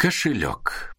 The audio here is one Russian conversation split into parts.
Кошелек.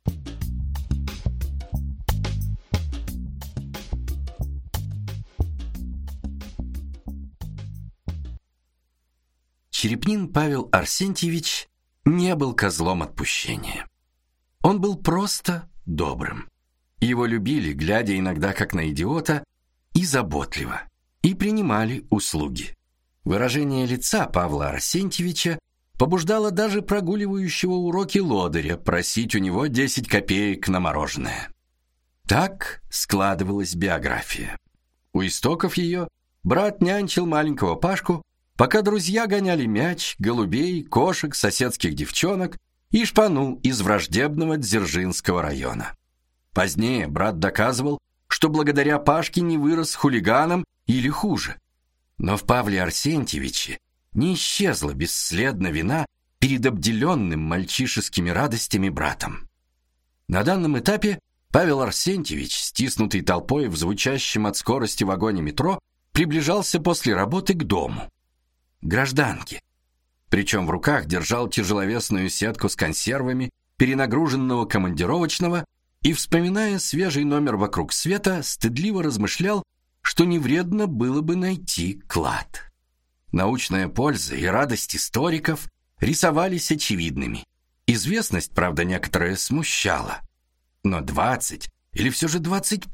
Черепнин Павел Арсентьевич не был козлом отпущения. Он был просто добрым. Его любили, глядя иногда как на идиота, и заботливо, и принимали услуги. Выражение лица Павла Арсентьевича побуждало даже прогуливающего уроки лодыря просить у него 10 копеек на мороженое. Так складывалась биография. У истоков ее брат нянчил маленького Пашку, пока друзья гоняли мяч, голубей, кошек, соседских девчонок и шпану из враждебного Дзержинского района. Позднее брат доказывал, что благодаря Пашке не вырос хулиганом или хуже. Но в Павле Арсентьевиче не исчезла бесследно вина перед обделенным мальчишескими радостями братом. На данном этапе Павел Арсентьевич, стиснутый толпой в звучащем от скорости вагоне метро, приближался после работы к дому, гражданке. Причем в руках держал тяжеловесную сетку с консервами перенагруженного командировочного и, вспоминая свежий номер «Вокруг света», стыдливо размышлял, что не вредно было бы найти клад. Научная польза и радость историков рисовались очевидными. Известность, правда, некоторая смущала. Но 20 или все же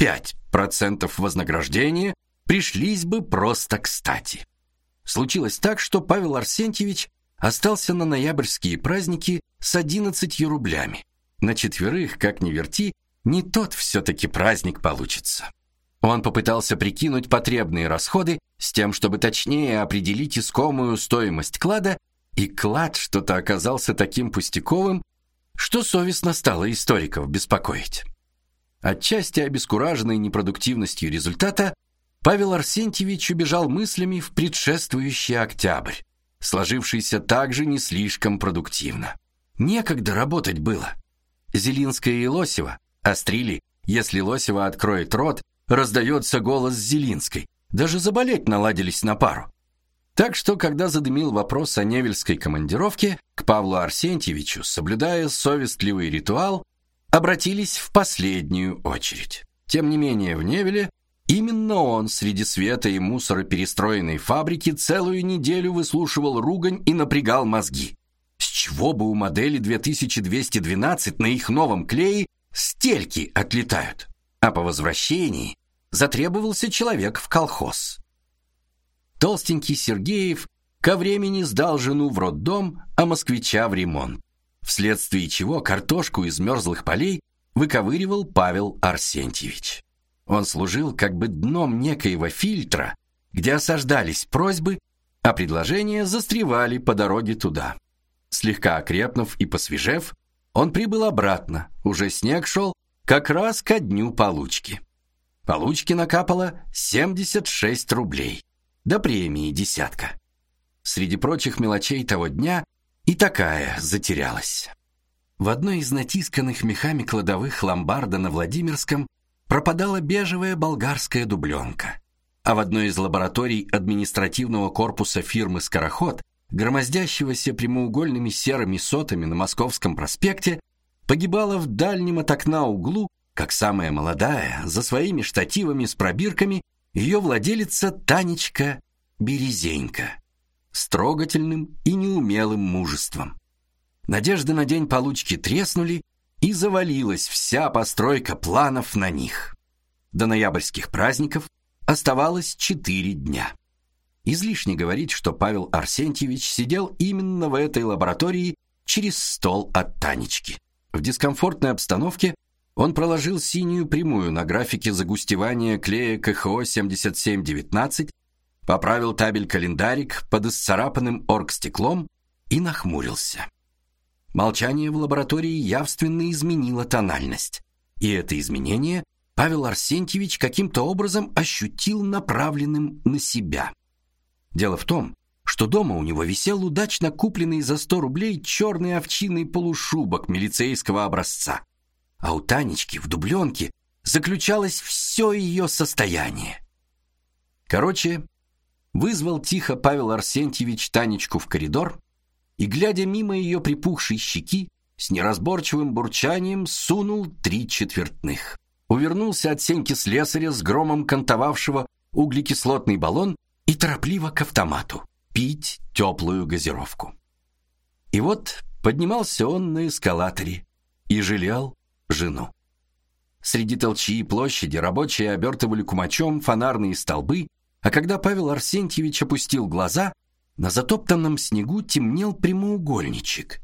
25% вознаграждения пришлись бы просто кстати. Случилось так, что Павел Арсентьевич остался на ноябрьские праздники с 11 рублями. На четверых, как ни верти, не тот все-таки праздник получится. Он попытался прикинуть потребные расходы с тем, чтобы точнее определить искомую стоимость клада, и клад что-то оказался таким пустяковым, что совестно стало историков беспокоить. Отчасти обескураженный непродуктивностью результата, Павел Арсентьевич убежал мыслями в предшествующий октябрь, сложившийся также не слишком продуктивно. Некогда работать было. Зелинская и Лосева острили: если Лосева откроет рот, раздается голос Зелинской. Даже заболеть наладились на пару. Так что, когда задымил вопрос о невельской командировке, к Павлу Арсентьевичу, соблюдая совестливый ритуал, обратились в последнюю очередь. Тем не менее, в Невеле именно он среди света и мусора перестроенной фабрики целую неделю выслушивал ругань и напрягал мозги. С чего бы у модели 2212 на их новом клее стельки отлетают? А по возвращении затребовался человек в колхоз. Толстенький Сергеев ко времени сдал жену в роддом, а москвича в ремонт, вследствие чего картошку из мерзлых полей выковыривал Павел Арсентьевич. Он служил как бы дном некоего фильтра, где осаждались просьбы, а предложения застревали по дороге туда. Слегка окрепнув и посвежев, он прибыл обратно, уже снег шел, как раз ко дню получки. Получки накапало 76 рублей, до премии десятка. Среди прочих мелочей того дня и такая затерялась. В одной из натисканных мехами кладовых ломбарда на Владимирском пропадала бежевая болгарская дубленка, а в одной из лабораторий административного корпуса фирмы «Скороход», громоздящегося прямоугольными серыми сотами на Московском проспекте, погибала в дальнем от окна углу, как самая молодая, за своими штативами с пробирками, ее владелица Танечка Березенька, с трогательным и неумелым мужеством. Надежды на день получки треснули, и завалилась вся постройка планов на них. До ноябрьских праздников оставалось 4 дня. Излишне говорить, что Павел Арсентьевич сидел именно в этой лаборатории через стол от Танечки. В дискомфортной обстановке он проложил синюю прямую на графике загустевания клея КХО 7719, поправил табель-календарик под исцарапанным оргстеклом и нахмурился. Молчание в лаборатории явственно изменило тональность, и это изменение Павел Арсентьевич каким-то образом ощутил направленным на себя. Дело в том, что дома у него висел удачно купленный за 100 рублей черный овчинный полушубок милицейского образца, а у Танечки в дубленке заключалось все ее состояние. Короче, вызвал тихо Павел Арсентьевич Танечку в коридор и, глядя мимо ее припухшей щеки, с неразборчивым бурчанием сунул 3/4. Увернулся от Сеньки слесаря с громом кантовавшего углекислотный баллон и торопливо к автомату пить теплую газировку. И вот поднимался он на эскалаторе и жалел жену. Среди толчьи и площади рабочие обертывали кумачом фонарные столбы, а когда Павел Арсентьевич опустил глаза, на затоптанном снегу темнел прямоугольничек.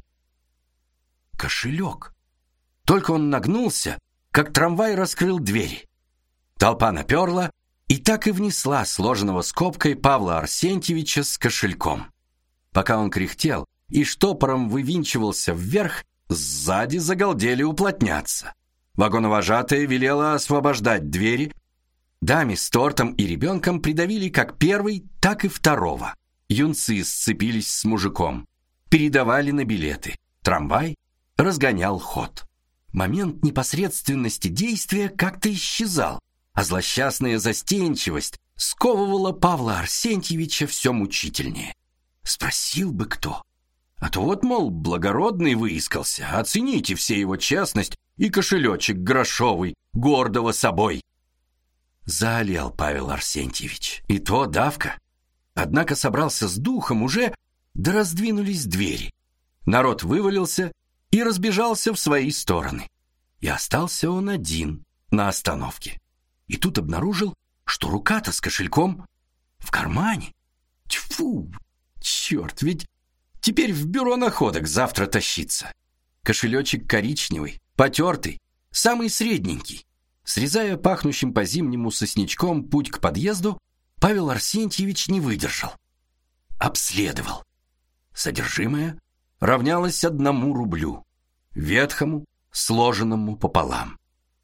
Кошелек. Только он нагнулся, как трамвай раскрыл двери. Толпа наперла и так и внесла сложенного скобкой Павла Арсентьевича с кошельком. Пока он кряхтел и штопором вывинчивался вверх, сзади загалдели уплотняться. Вагоновожатая велела освобождать двери. Даме с тортом и ребенком придавили как первый, так и второго. Юнцы сцепились с мужиком, передавали на билеты. Трамвай разгонял ход. Момент непосредственности действия как-то исчезал, а злосчастная застенчивость сковывала Павла Арсентьевича все мучительнее. Спросил бы кто. А то вот, мол, благородный выискался, оцените все его честность и кошелечек грошовый, гордого собой. Заолел Павел Арсентьевич, и то давка. Однако собрался с духом уже, да раздвинулись двери. Народ вывалился и разбежался в свои стороны. И остался он один на остановке. И тут обнаружил, что рука-то с кошельком в кармане. Тьфу, черт, ведь теперь в бюро находок завтра тащиться. Кошелечек коричневый, потертый, самый средненький. Срезая пахнущим по-зимнему сосничком путь к подъезду, Павел Арсентьевич не выдержал. Обследовал. Содержимое равнялось 1 рублю, ветхому, сложенному пополам.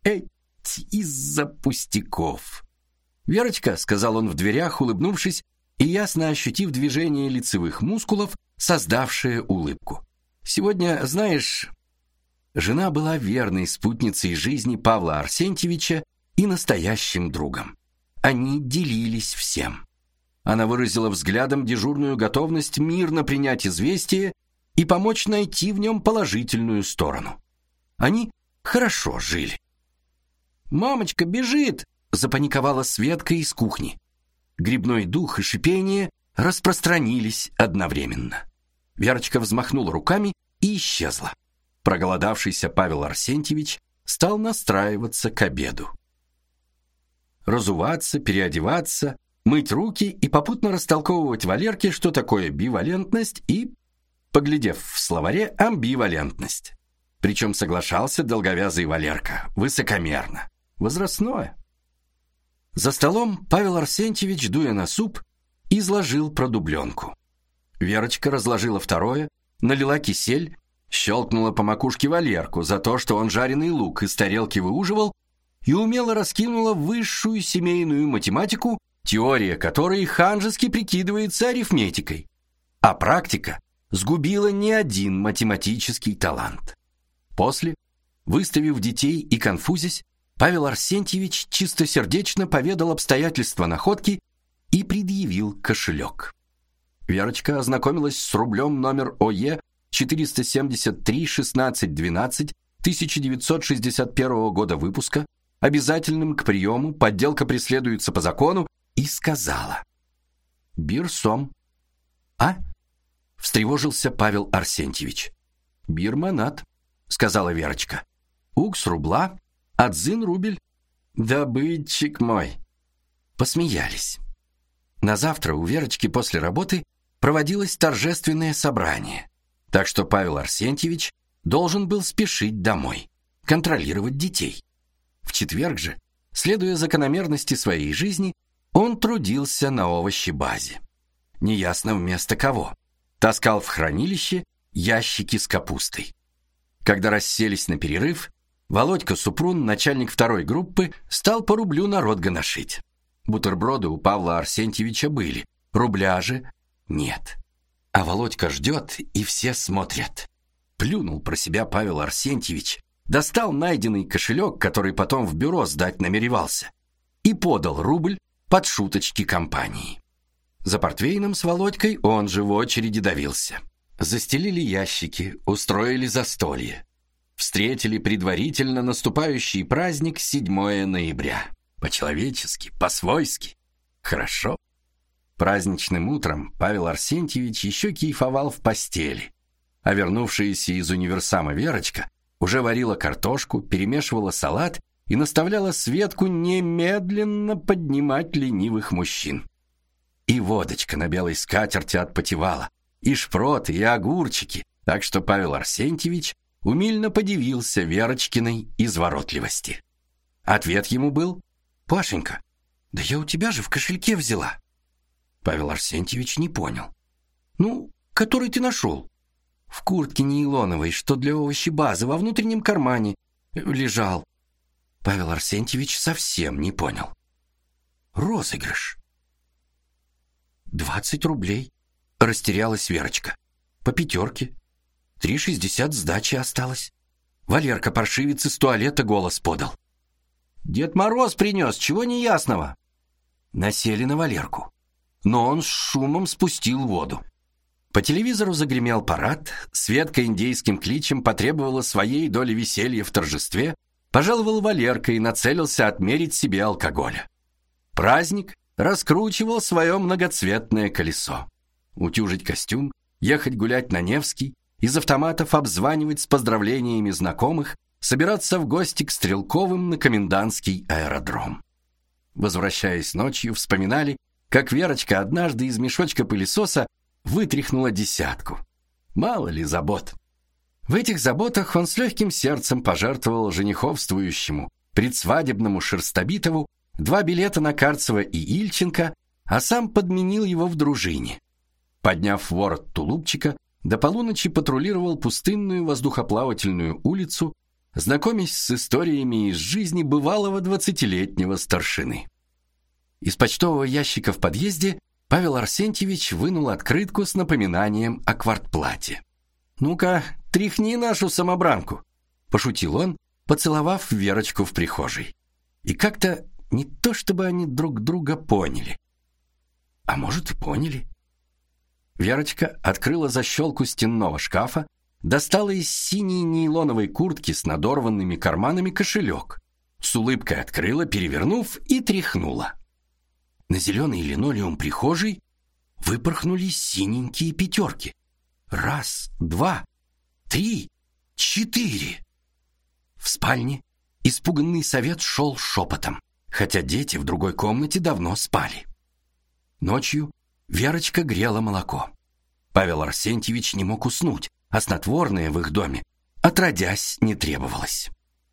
Из-за пустяков. «Верочка», — сказал он в дверях, улыбнувшись и ясно ощутив движение лицевых мускулов, создавшее улыбку. «Сегодня, знаешь...» Жена была верной спутницей жизни Павла Арсентьевича и настоящим другом. Они делились всем. Она выразила взглядом дежурную готовность мирно принять известие и помочь найти в нем положительную сторону. Они хорошо жили. «Мамочка бежит!» — запаниковала Светка из кухни. Грибной дух и шипение распространились одновременно. Верочка взмахнула руками и исчезла. Проголодавшийся Павел Арсентьевич стал настраиваться к обеду. Разуваться, переодеваться, мыть руки и попутно растолковывать Валерке, что такое бивалентность и, поглядев в словаре, амбивалентность. Причем соглашался долговязый Валерка, высокомерно. Возрастное. За столом Павел Арсентьевич, дуя на суп, изложил про дубленку. Верочка разложила второе, налила кисель, щелкнула по макушке Валерку за то, что он жареный лук из тарелки выуживал, и умело раскинула высшую семейную математику, теория которой ханжески прикидывается арифметикой, а практика сгубила не один математический талант. После, выставив детей и конфузясь, Павел Арсентьевич чистосердечно поведал обстоятельства находки и предъявил кошелек. Верочка ознакомилась с рублем номер ОЕ 473-16-12 1961 года выпуска, обязательным к приему, подделка преследуется по закону, и сказала: «Бирсом». «А?» — встревожился Павел Арсентьевич. «Бирманат», — сказала Верочка. «Укс рубла, адзин рубль». «Добытчик мой». Посмеялись. На завтра у Верочки после работы проводилось торжественное собрание, так что Павел Арсентьевич должен был спешить домой, контролировать детей. В четверг же, следуя закономерности своей жизни, он трудился на овощебазе. Неясно вместо кого. Таскал в хранилище ящики с капустой. Когда расселись на перерыв, Володька Супрун, начальник второй группы, стал по рублю народ гоношить. Бутерброды у Павла Арсентьевича были, рубля же нет. А Володька ждет, и все смотрят. Плюнул про себя Павел Арсентьевич, достал найденный кошелек, который потом в бюро сдать намеревался, и подал рубль под шуточки компании. За портвейном с Володькой он же в очереди давился. Застелили ящики, устроили застолье. встретили предварительно наступающий праздник 7 ноября. По-человечески, по-свойски. Хорошо. Праздничным утром Павел Арсентьевич еще кайфовал в постели, а вернувшаяся из универсама Верочка уже варила картошку, перемешивала салат и наставляла Светку немедленно поднимать ленивых мужчин. И водочка на белой скатерти отпотевала, и шпроты, и огурчики, так что Павел Арсентьевич умильно подивился Верочкиной изворотливости. Ответ ему был: «Пашенька, да я у тебя же в кошельке взяла». Павел Арсентьевич не понял. «Ну, который ты нашел?» «В куртке нейлоновой, что для овощебазы, во внутреннем кармане лежал». Павел Арсентьевич совсем не понял. «Розыгрыш». 20 рублей. Растерялась Верочка. По 5. 3,60 сдачи осталось. Валерка паршивец из туалета голос подал. «Дед Мороз принес, чего неясного?» Насели на Валерку, но он с шумом спустил воду. По телевизору загремел парад, Светка индейским кличем потребовала своей доли веселья в торжестве, пожаловал Валерка и нацелился отмерить себе алкоголя. Праздник раскручивал свое многоцветное колесо. Утюжить костюм, ехать гулять на Невский, из автоматов обзванивать с поздравлениями знакомых, собираться в гости к Стрелковым на комендантский аэродром. Возвращаясь ночью, вспоминали, как Верочка однажды из мешочка пылесоса вытряхнула 10. Мало ли забот. В этих заботах он с легким сердцем пожертвовал жениховствующему предсвадебному Шерстобитову 2 билета на Карцева и Ильченко, а сам подменил его в дружине. Подняв ворот тулупчика, до полуночи патрулировал пустынную воздухоплавательную улицу, знакомясь с историями из жизни бывалого 20-летнего старшины. Из почтового ящика в подъезде Павел Арсентьевич вынул открытку с напоминанием о квартплате. «Ну-ка, тряхни нашу самобранку», – пошутил он, поцеловав Верочку в прихожей. И как-то не то чтобы они друг друга поняли. А может, и поняли. Верочка открыла защелку стенного шкафа, достала из синей нейлоновой куртки с надорванными карманами кошелек, с улыбкой открыла, перевернув, и тряхнула. На зеленый линолеум прихожей выпорхнули синенькие 5. 1, 2, 3, 4. В спальне испуганный совет шел шепотом, хотя дети в другой комнате давно спали. Ночью Верочка грела молоко. Павел Арсентьевич не мог уснуть, а снотворное в их доме отродясь не требовалось.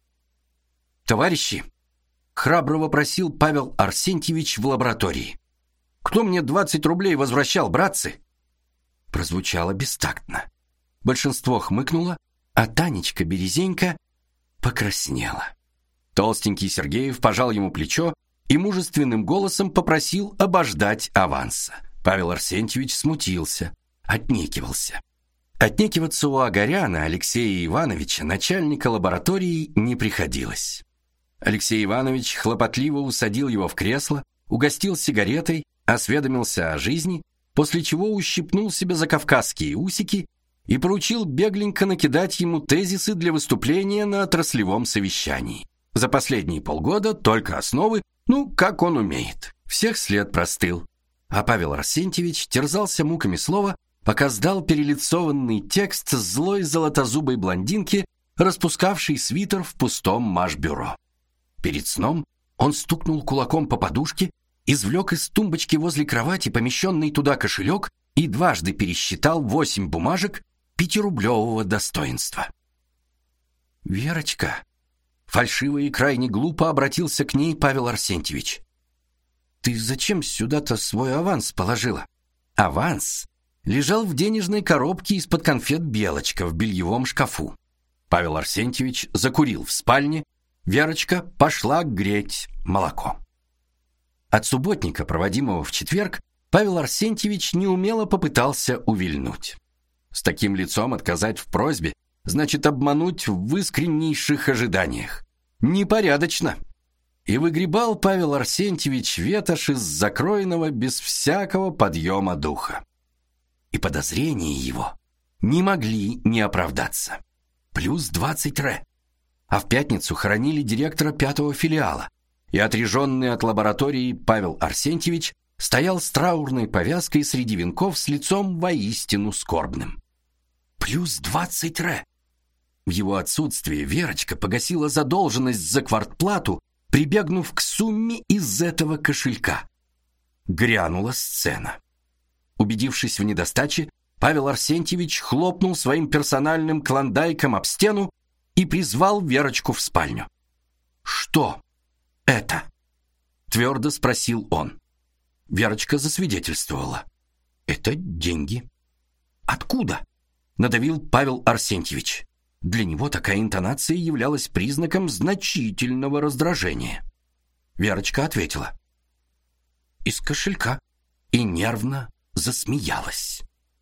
«Товарищи!» — храбро вопросил Павел Арсентьевич в лаборатории. «Кто мне 20 рублей возвращал, братцы?» Прозвучало бестактно. Большинство хмыкнуло, а Танечка Березенька покраснела. Толстенький Сергеев пожал ему плечо и мужественным голосом попросил обождать аванса. Павел Арсентьевич смутился, отнекивался. Отнекиваться у Огаряна Алексея Ивановича, начальника лаборатории, не приходилось. Алексей Иванович хлопотливо усадил его в кресло, угостил сигаретой, осведомился о жизни, после чего ущипнул себя за кавказские усики и поручил бегленько накидать ему тезисы для выступления на отраслевом совещании. За последние полгода только основы, как он умеет. Всех след простыл. А Павел Арсентьевич терзался муками слова, пока сдал перелицованный текст злой золотозубой блондинке, распускавшей свитер в пустом машбюро. Перед сном он стукнул кулаком по подушке, извлек из тумбочки возле кровати помещенный туда кошелек и дважды пересчитал 8 бумажек 5-рублевого достоинства. «Верочка», фальшиво и крайне глупо обратился к ней Павел Арсентьевич. «Ты зачем сюда-то свой аванс положила?» Аванс лежал в денежной коробке из-под конфет «Белочка» в бельевом шкафу. Павел Арсентьевич закурил в спальне, Верочка пошла греть молоко. От субботника, проводимого в четверг, Павел Арсентьевич неумело попытался увильнуть. С таким лицом отказать в просьбе значит обмануть в искреннейших ожиданиях. Непорядочно. И выгребал Павел Арсентьевич ветошь из закроенного без всякого подъема духа. И подозрения его не могли не оправдаться. плюс 20 ре. А в пятницу хоронили директора 5-го филиала, и отряженный от лаборатории Павел Арсентьевич стоял с траурной повязкой среди венков с лицом воистину скорбным. Плюс 20 ре. В его отсутствие Верочка погасила задолженность за квартплату, прибегнув к сумме из этого кошелька. Грянула сцена. Убедившись в недостаче, Павел Арсентьевич хлопнул своим персональным клондайком об стену и призвал Верочку в спальню. «Что это?» — твердо спросил он. Верочка засвидетельствовала. «Это деньги». «Откуда?» — надавил Павел Арсентьевич. Для него такая интонация являлась признаком значительного раздражения. Верочка ответила: «Из кошелька», и нервно засмеялась.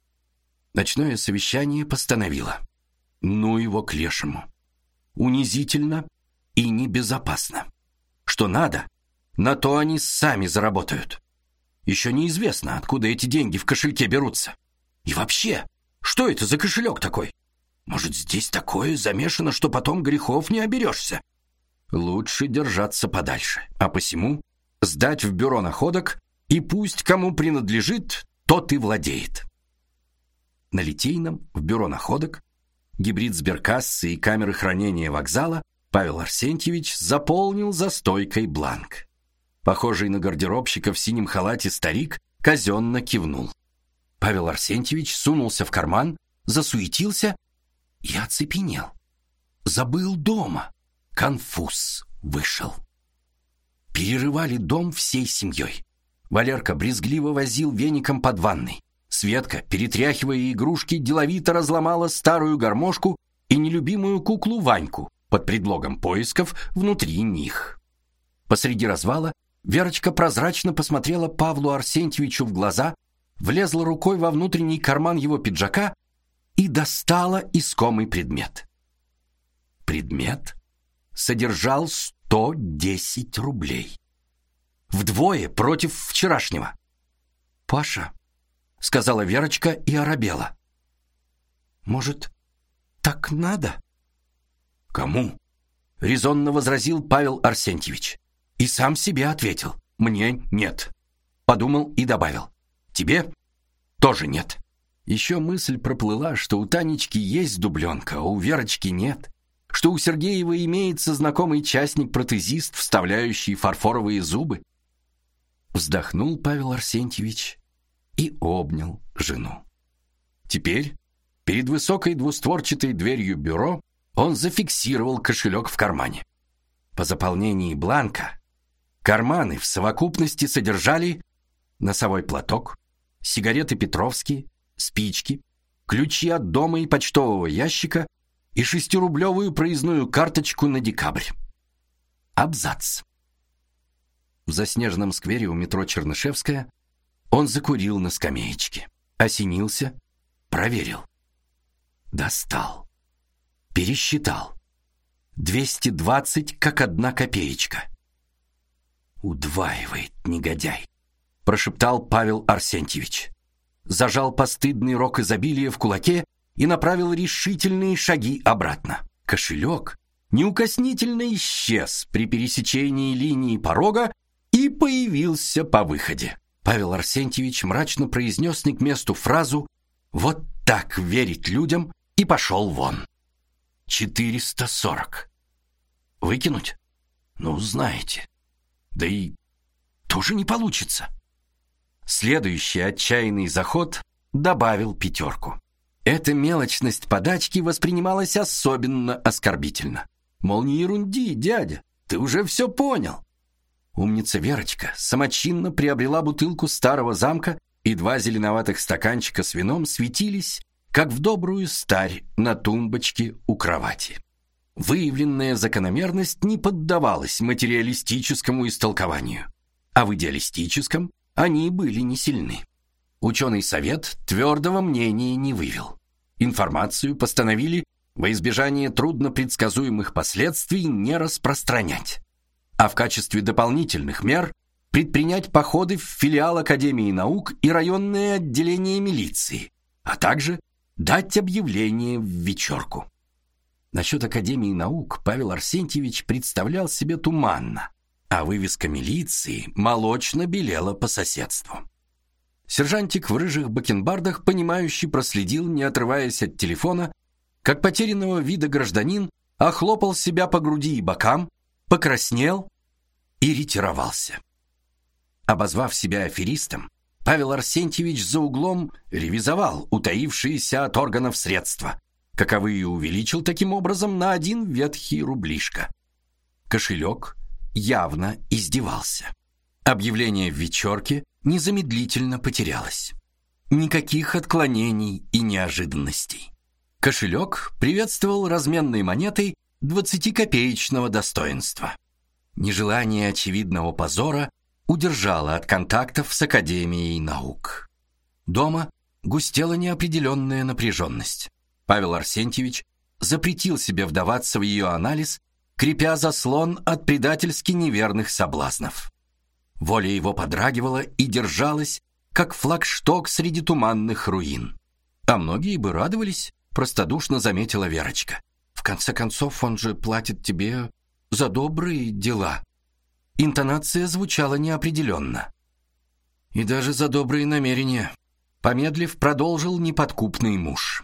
Ночное совещание постановило: ну его к лешему. Унизительно и небезопасно. Что надо, на то они сами заработают. Еще неизвестно, откуда эти деньги в кошельке берутся. И вообще, что это за кошелек такой? Может, здесь такое замешано, что потом грехов не оберешься? Лучше держаться подальше, а посему сдать в бюро находок, и пусть кому принадлежит, тот и владеет. На Литейном, в бюро находок, гибрид сберкассы и камеры хранения вокзала, Павел Арсентьевич заполнил за стойкой бланк. Похожий на гардеробщика в синем халате старик казенно кивнул. Павел Арсентьевич сунулся в карман, засуетился и оцепенел. Забыл дома. Конфуз вышел. Перерывали дом всей семьей. Валерка брезгливо возил веником под ванной. Светка, перетряхивая игрушки, деловито разломала старую гармошку и нелюбимую куклу Ваньку под предлогом поисков внутри них. Посреди развала Верочка прозрачно посмотрела Павлу Арсентьевичу в глаза, влезла рукой во внутренний карман его пиджака и достала искомый предмет. Предмет содержал 110 рублей. Вдвое против вчерашнего. «Паша», — сказала Верочка и оробела. «Может, так надо?» «Кому?» — резонно возразил Павел Арсентьевич. И сам себе ответил: «Мне нет». Подумал и добавил: «Тебе тоже нет». Еще мысль проплыла, что у Танечки есть дубленка, а у Верочки нет, что у Сергеева имеется знакомый частник-протезист, вставляющий фарфоровые зубы. Вздохнул Павел Арсентьевич и обнял жену. Теперь, перед высокой двустворчатой дверью бюро, он зафиксировал кошелек в кармане. По заполнении бланка карманы в совокупности содержали носовой платок, сигареты Петровские, спички, ключи от дома и почтового ящика и 6-рублевую проездную карточку на декабрь. Абзац. В заснеженном сквере у метро Чернышевская он закурил на скамеечке, осенился, проверил. Достал. Пересчитал. 220 как 1 копеечка. «Удваивает, негодяй», — прошептал Павел Арсентьевич. Зажал постыдный рог изобилия в кулаке и направил решительные шаги обратно. Кошелек неукоснительно исчез при пересечении линии порога и появился по выходе. Павел Арсентьевич мрачно произнес не к месту фразу «Вот так верить людям» и пошел вон. 440. Выкинуть? Ну, знаете. Да и тоже не получится. Следующий отчаянный заход добавил 5. Эта мелочность подачки воспринималась особенно оскорбительно. Мол, не ерунди, дядя, ты уже все понял. Умница Верочка самочинно приобрела бутылку старого замка, и 2 зеленоватых стаканчика с вином светились, как в добрую старь, на тумбочке у кровати. Выявленная закономерность не поддавалась материалистическому истолкованию, а в идеалистическом они были не сильны. Ученый совет твердого мнения не вывел. Информацию постановили во избежание труднопредсказуемых последствий не распространять, а в качестве дополнительных мер предпринять походы в филиал Академии наук и районное отделение милиции, а также дать объявление в вечерку. Насчет Академии наук Павел Арсентьевич представлял себе туманно, а вывеска милиции молочно белела по соседству. Сержантик в рыжих бакенбардах, понимающий, проследил, не отрываясь от телефона, как потерянного вида гражданин охлопал себя по груди и бокам, покраснел и ретировался. Обозвав себя аферистом, Павел Арсентьевич за углом ревизовал утаившиеся от органов средства, каковые увеличил таким образом на 1 ветхий рублишко. Кошелек явно издевался. Объявление в вечерке незамедлительно потерялось. Никаких отклонений и неожиданностей. Кошелек приветствовал разменной монетой 20-копеечного достоинства. Нежелание очевидного позора удержало от контактов с Академией наук. Дома густела неопределенная напряженность. Павел Арсентьевич запретил себе вдаваться в ее анализ, крепя заслон от предательски неверных соблазнов. Воля его подрагивала и держалась, как флагшток среди туманных руин. А многие бы радовались, простодушно заметила Верочка. В конце концов, он же платит тебе за добрые дела. Интонация звучала неопределенно. И даже за добрые намерения, помедлив, продолжил неподкупный муж.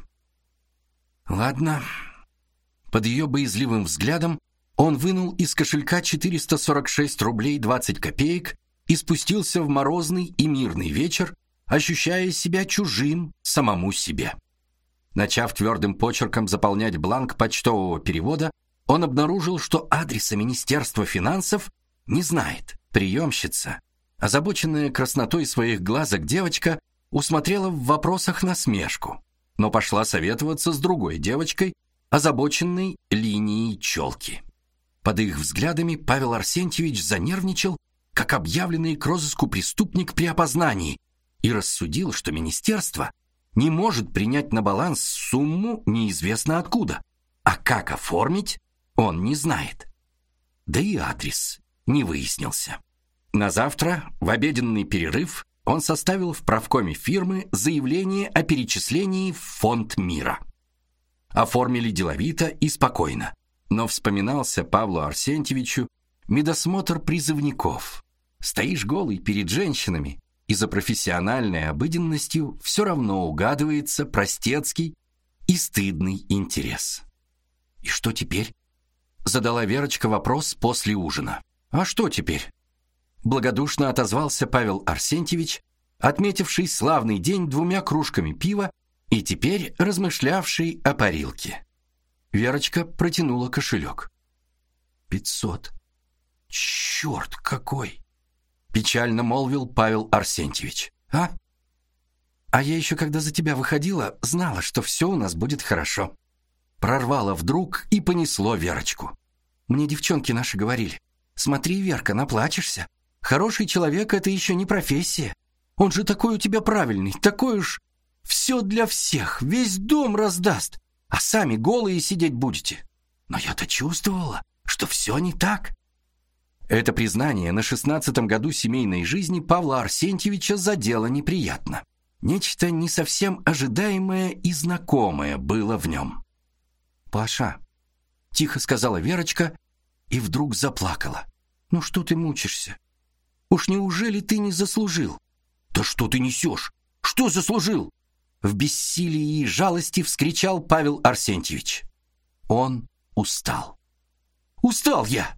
Ладно. Под ее боязливым взглядом он вынул из кошелька 446 рублей 20 копеек и спустился в морозный и мирный вечер, ощущая себя чужим самому себе. Начав твердым почерком заполнять бланк почтового перевода, он обнаружил, что адреса Министерства финансов не знает. Приемщица, озабоченная краснотой своих глазок девочка, усмотрела в вопросах насмешку, но пошла советоваться с другой девочкой, озабоченной линией челки. Под их взглядами Павел Арсентьевич занервничал, как объявленный к розыску преступник при опознании, и рассудил, что министерство не может принять на баланс сумму неизвестно откуда, а как оформить он не знает. Да и адрес не выяснился. На завтра, в обеденный перерыв, он составил в правкоме фирмы заявление о перечислении в фонд мира. Оформили деловито и спокойно, но вспоминался Павлу Арсентьевичу медосмотр призывников. Стоишь голый перед женщинами, и за профессиональной обыденностью все равно угадывается простецкий и стыдный интерес. «И что теперь?» — задала Верочка вопрос после ужина. «А что теперь?» — благодушно отозвался Павел Арсентьевич, отметивший славный день 2 кружками пива и теперь размышлявший о парилке. Верочка протянула кошелек. 500. Черт какой! Печально молвил Павел Арсентьевич. А я еще, когда за тебя выходила, знала, что все у нас будет хорошо. Прорвало вдруг и понесло Верочку. Мне девчонки наши говорили: смотри, Верка, наплачешься. Хороший человек — это еще не профессия. Он же такой у тебя правильный, такой уж все для всех, весь дом раздаст, а сами голые сидеть будете. Но я-то чувствовала, что все не так. Это признание на 16-м году семейной жизни Павла Арсентьевича задело неприятно. Нечто не совсем ожидаемое и знакомое было в нем. «Паша», — тихо сказала Верочка и вдруг заплакала. «Ну что ты мучишься? Уж неужели ты не заслужил?» «Да что ты несешь? Что заслужил?» В бессилии и жалости вскричал Павел Арсентьевич. Он устал. «Устал я!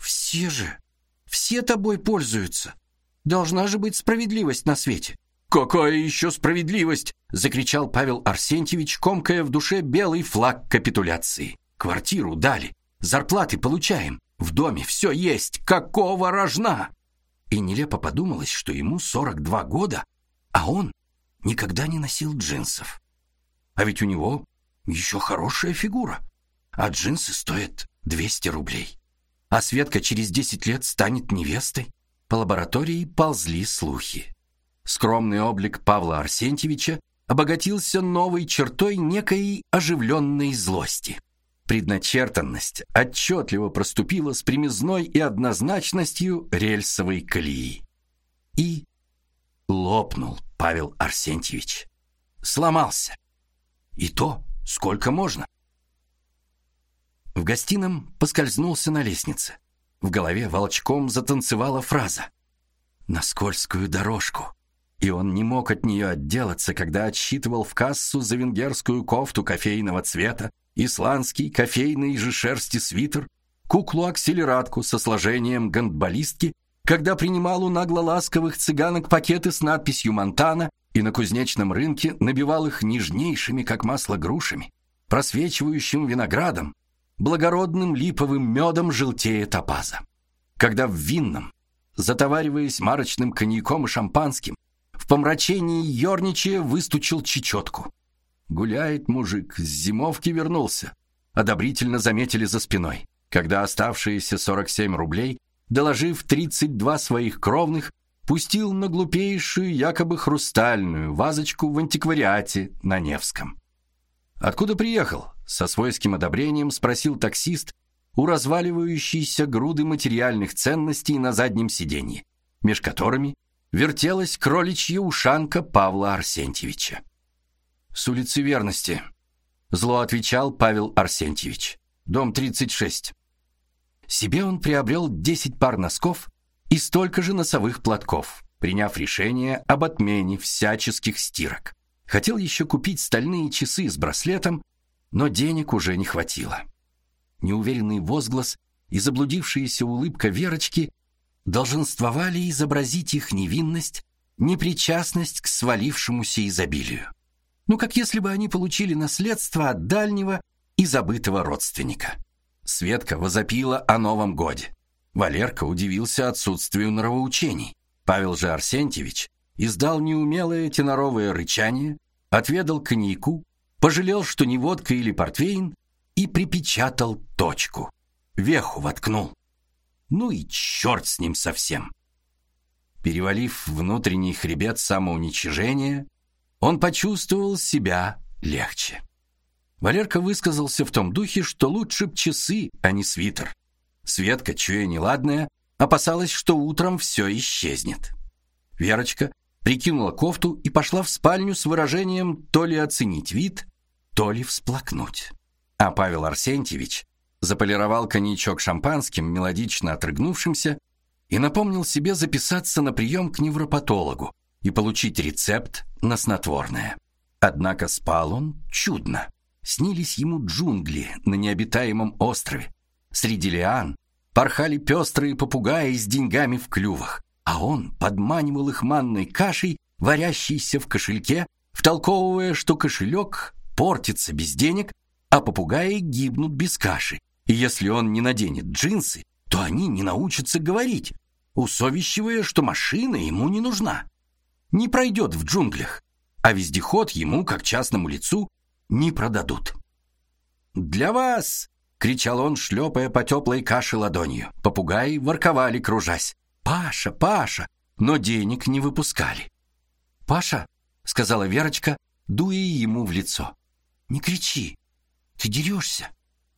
Все тобой пользуются. Должна же быть справедливость на свете». «Какая еще справедливость?» — закричал Павел Арсентьевич, комкая в душе белый флаг капитуляции. «Квартиру дали, зарплаты получаем, в доме все есть. Какого рожна?» И нелепо подумалось, что ему 42 года, а он никогда не носил джинсов. А ведь у него еще хорошая фигура, а джинсы стоят 200 рублей. А Светка через 10 лет станет невестой. По лаборатории ползли слухи. Скромный облик Павла Арсентьевича обогатился новой чертой некой оживленной злости. Предначертанность отчетливо проступила с прямизной и однозначностью рельсовой колеи. И лопнул Павел Арсентьевич. Сломался. И то сколько можно. В гостином поскользнулся на лестнице. В голове волчком затанцевала фраза «На скользкую дорожку». И он не мог от нее отделаться, когда отсчитывал в кассу за венгерскую кофту кофейного цвета, исландский кофейной же шерсти свитер, куклу-акселератку со сложением гандболистки, когда принимал у нагло-ласковых цыганок пакеты с надписью «Монтана» и на кузнечном рынке набивал их нежнейшими, как масло, грушами, просвечивающим виноградом, благородным липовым медом желтее топаза. Когда в винном, затовариваясь марочным коньяком и шампанским, в помрачении ерничая выстучил чечетку. «Гуляет мужик, с зимовки вернулся», одобрительно заметили за спиной, когда оставшиеся 47 рублей, доложив 32 своих кровных, пустил на глупейшую, якобы хрустальную вазочку в антиквариате на Невском. «Откуда приехал?» — со свойским одобрением спросил таксист у разваливающейся груды материальных ценностей на заднем сиденье, меж которыми вертелась кроличья ушанка Павла Арсентьевича. «С улицы Верности», — зло отвечал Павел Арсентьевич. «Дом 36». Себе он приобрел 10 пар носков и столько же носовых платков, приняв решение об отмене всяческих стирок. Хотел еще купить стальные часы с браслетом, но денег уже не хватило. Неуверенный возглас и заблудившаяся улыбка Верочки долженствовали изобразить их невинность, непричастность к свалившемуся изобилию. Ну, как если бы они получили наследство от дальнего и забытого родственника. Светка возопила о Новом годе. Валерка удивился отсутствию нравоучений. Павел же Арсентьевич издал неумелое теноровое рычание, отведал коньяку, пожалел, что не водка или портвейн, и припечатал точку. Веху воткнул. Ну и черт с ним совсем. Перевалив внутренний хребет самоуничижения, он почувствовал себя легче. Валерка высказался в том духе, что лучше б часы, а не свитер. Светка, чуя неладное, опасалась, что утром все исчезнет. Верочка прикинула кофту и пошла в спальню с выражением то ли оценить вид, то ли всплакнуть. А Павел Арсентьевич заполировал коньячок шампанским, мелодично отрыгнувшимся, и напомнил себе записаться на прием к невропатологу и получить рецепт на снотворное. Однако спал он чудно. Снились ему джунгли на необитаемом острове. Среди лиан порхали пестрые попугаи с деньгами в клювах, а он подманивал их манной кашей, варящейся в кошельке, втолковывая, что кошелек портится без денег, а попугаи гибнут без каши. И если он не наденет джинсы, то они не научатся говорить, усовещивая, что машина ему не нужна. Не пройдет в джунглях, а вездеход ему, как частному лицу, не продадут. «Для вас!» — кричал он, шлепая по теплой каше ладонью. Попугаи ворковали, кружась. «Паша, Паша!» Но денег не выпускали. «Паша!» — сказала Верочка, дуя ему в лицо. «Не кричи! Ты дерешься!»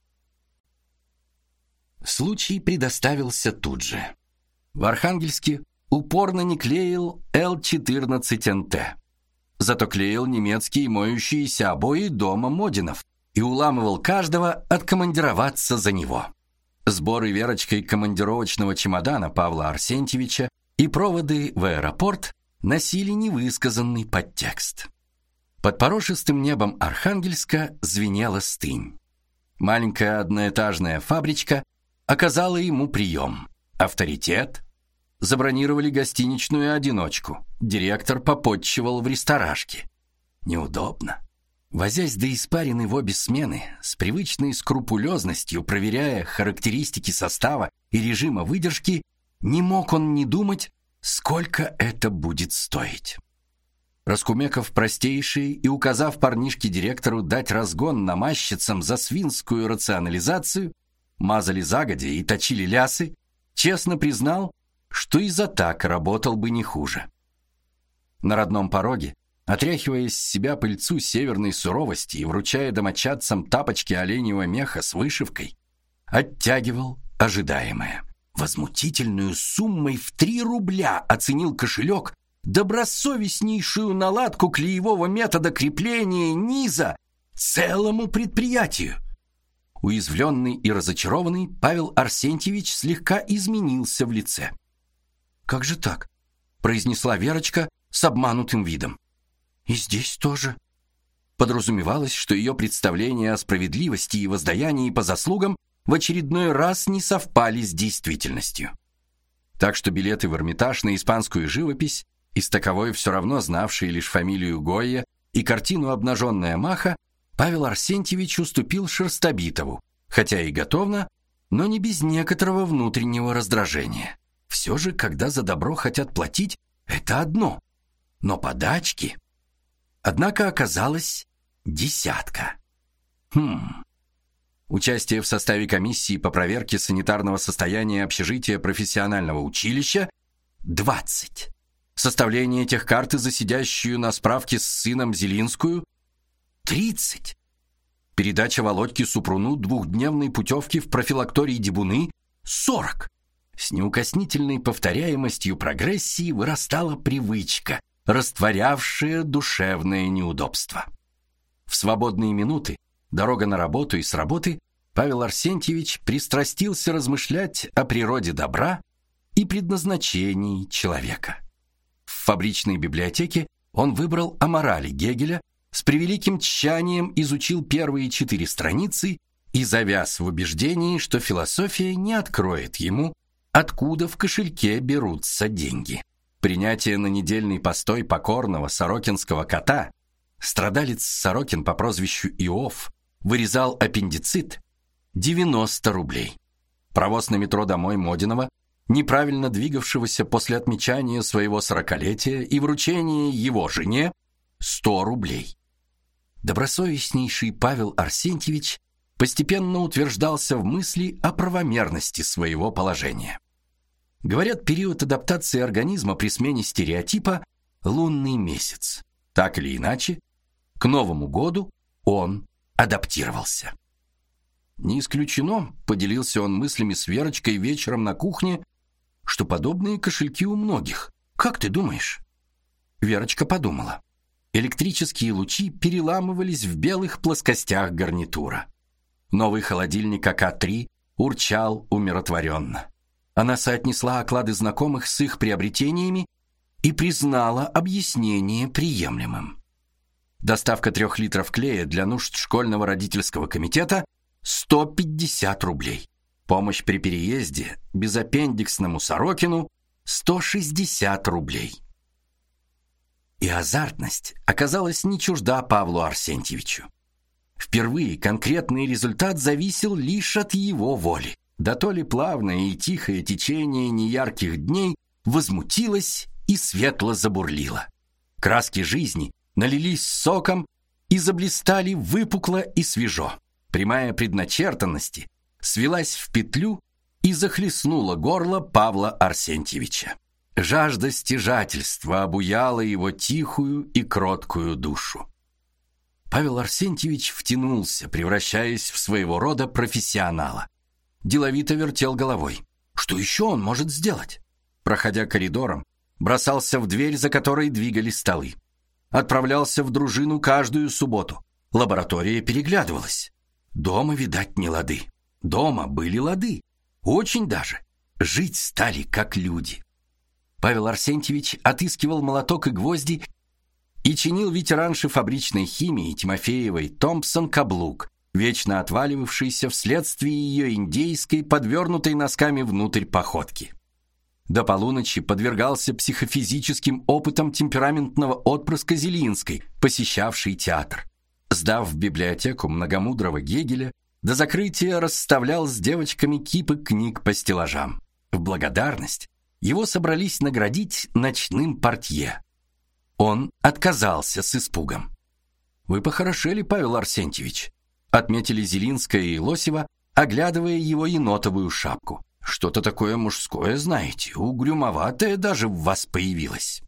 Случай предоставился тут же. В Архангельске упорно не клеил Л-14НТ. Зато клеил немецкие моющиеся обои дома Модинов и уламывал каждого откомандироваться за него. Сборы Верочкой командировочного чемодана Павла Арсентьевича и проводы в аэропорт носили невысказанный подтекст. Под порошистым небом Архангельска звенела стынь. Маленькая одноэтажная фабричка оказала ему прием. Авторитет. Забронировали гостиничную одиночку. Директор попотчевал в ресторашке. Неудобно. Возясь до испарины в обе смены, с привычной скрупулезностью проверяя характеристики состава и режима выдержки, не мог он не думать, сколько это будет стоить. Раскумекав простейшие и указав парнишке-директору дать разгон намазчицам за свинскую рационализацию, мазали загодя и точили лясы, честно признал, что и за так работал бы не хуже. На родном пороге, отряхивая с себя пыльцу северной суровости и вручая домочадцам тапочки оленьего меха с вышивкой, оттягивал ожидаемое. Возмутительную суммой в 3 рубля оценил кошелек добросовестнейшую наладку клеевого метода крепления низа целому предприятию. Уязвленный и разочарованный, Павел Арсентьевич слегка изменился в лице. «Как же так?» – произнесла Верочка с обманутым видом. «И здесь тоже». Подразумевалось, что ее представления о справедливости и воздаянии по заслугам в очередной раз не совпали с действительностью. Так что билеты в Эрмитаж на испанскую живопись, из таковой все равно знавшие лишь фамилию Гойя, и картину «Обнаженная Маха» Павел Арсентьевич уступил Шерстобитову, хотя и готовно, но не без некоторого внутреннего раздражения. Все же, когда за добро хотят платить, это одно, но подачки... Однако оказалось 10. Участие в составе комиссии по проверке санитарного состояния общежития профессионального училища 20. Составление техкарты за сидящую на справке с сыном Зелинскую 30. Передача Володьке Супруну двухдневной путевки в профилакторий Дебуны 40. С неукоснительной повторяемостью прогрессии вырастала привычка, растворявшая душевное неудобство. В свободные минуты, дорога на работу и с работы, Павел Арсентьевич пристрастился размышлять о природе добра и предназначении человека. В фабричной библиотеке он выбрал о морали Гегеля, с превеликим тщанием изучил первые 4 страницы и завяз в убеждении, что философия не откроет ему, откуда в кошельке берутся деньги. Принятие на недельный постой покорного сорокинского кота, страдалец Сорокин по прозвищу Иов вырезал аппендицит, 90 рублей. Провоз на метро домой Модиного, неправильно двигавшегося после отмечания своего 40-летия и вручения его жене, 100 рублей. Добросовестнейший Павел Арсентьевич постепенно утверждался в мысли о правомерности своего положения. Говорят, период адаптации организма при смене стереотипа – лунный месяц. Так или иначе, к Новому году он адаптировался. Не исключено, поделился он мыслями с Верочкой вечером на кухне, что подобные кошельки у многих. Как ты думаешь? Верочка подумала. Электрические лучи переламывались в белых плоскостях гарнитура. Новый холодильник АК-3 урчал умиротворенно. Она соотнесла оклады знакомых с их приобретениями и признала объяснение приемлемым. Доставка 3 литров клея для нужд школьного родительского комитета 150 рублей. Помощь при переезде безаппендиксному Сорокину 160 рублей. И азартность оказалась не чужда Павлу Арсентьевичу. Впервые конкретный результат зависел лишь от его воли. Да то ли плавное и тихое течение неярких дней возмутилось и светло забурлило. Краски жизни налились соком и заблистали выпукло и свежо. Прямая предначертанности свелась в петлю и захлестнула горло Павла Арсентьевича. Жажда стяжательства обуяла его тихую и кроткую душу. Павел Арсентьевич втянулся, превращаясь в своего рода профессионала. Деловито вертел головой. Что еще он может сделать? Проходя коридором, бросался в дверь, за которой двигались столы. Отправлялся в дружину каждую субботу. Лаборатория переглядывалась. Дома, видать, не лады. Дома были лады. Очень даже. Жить стали как люди. Павел Арсентьевич отыскивал молоток и гвозди и чинил ветеранше фабричной химии Тимофеевой Томпсон каблук, вечно отваливавшийся вследствие ее индейской, подвернутой носками внутрь походки. До полуночи подвергался психофизическим опытам темпераментного отпрыска Зелинской, посещавшей театр. Сдав в библиотеку многомудрого Гегеля, до закрытия расставлял с девочками кипы книг по стеллажам. В благодарность его собрались наградить ночным портье. Он отказался с испугом. «Вы похорошели, Павел Арсентьевич», отметили Зелинская и Лосева, оглядывая его енотовую шапку. «Что-то такое мужское, знаете, угрюмоватое даже в вас появилось».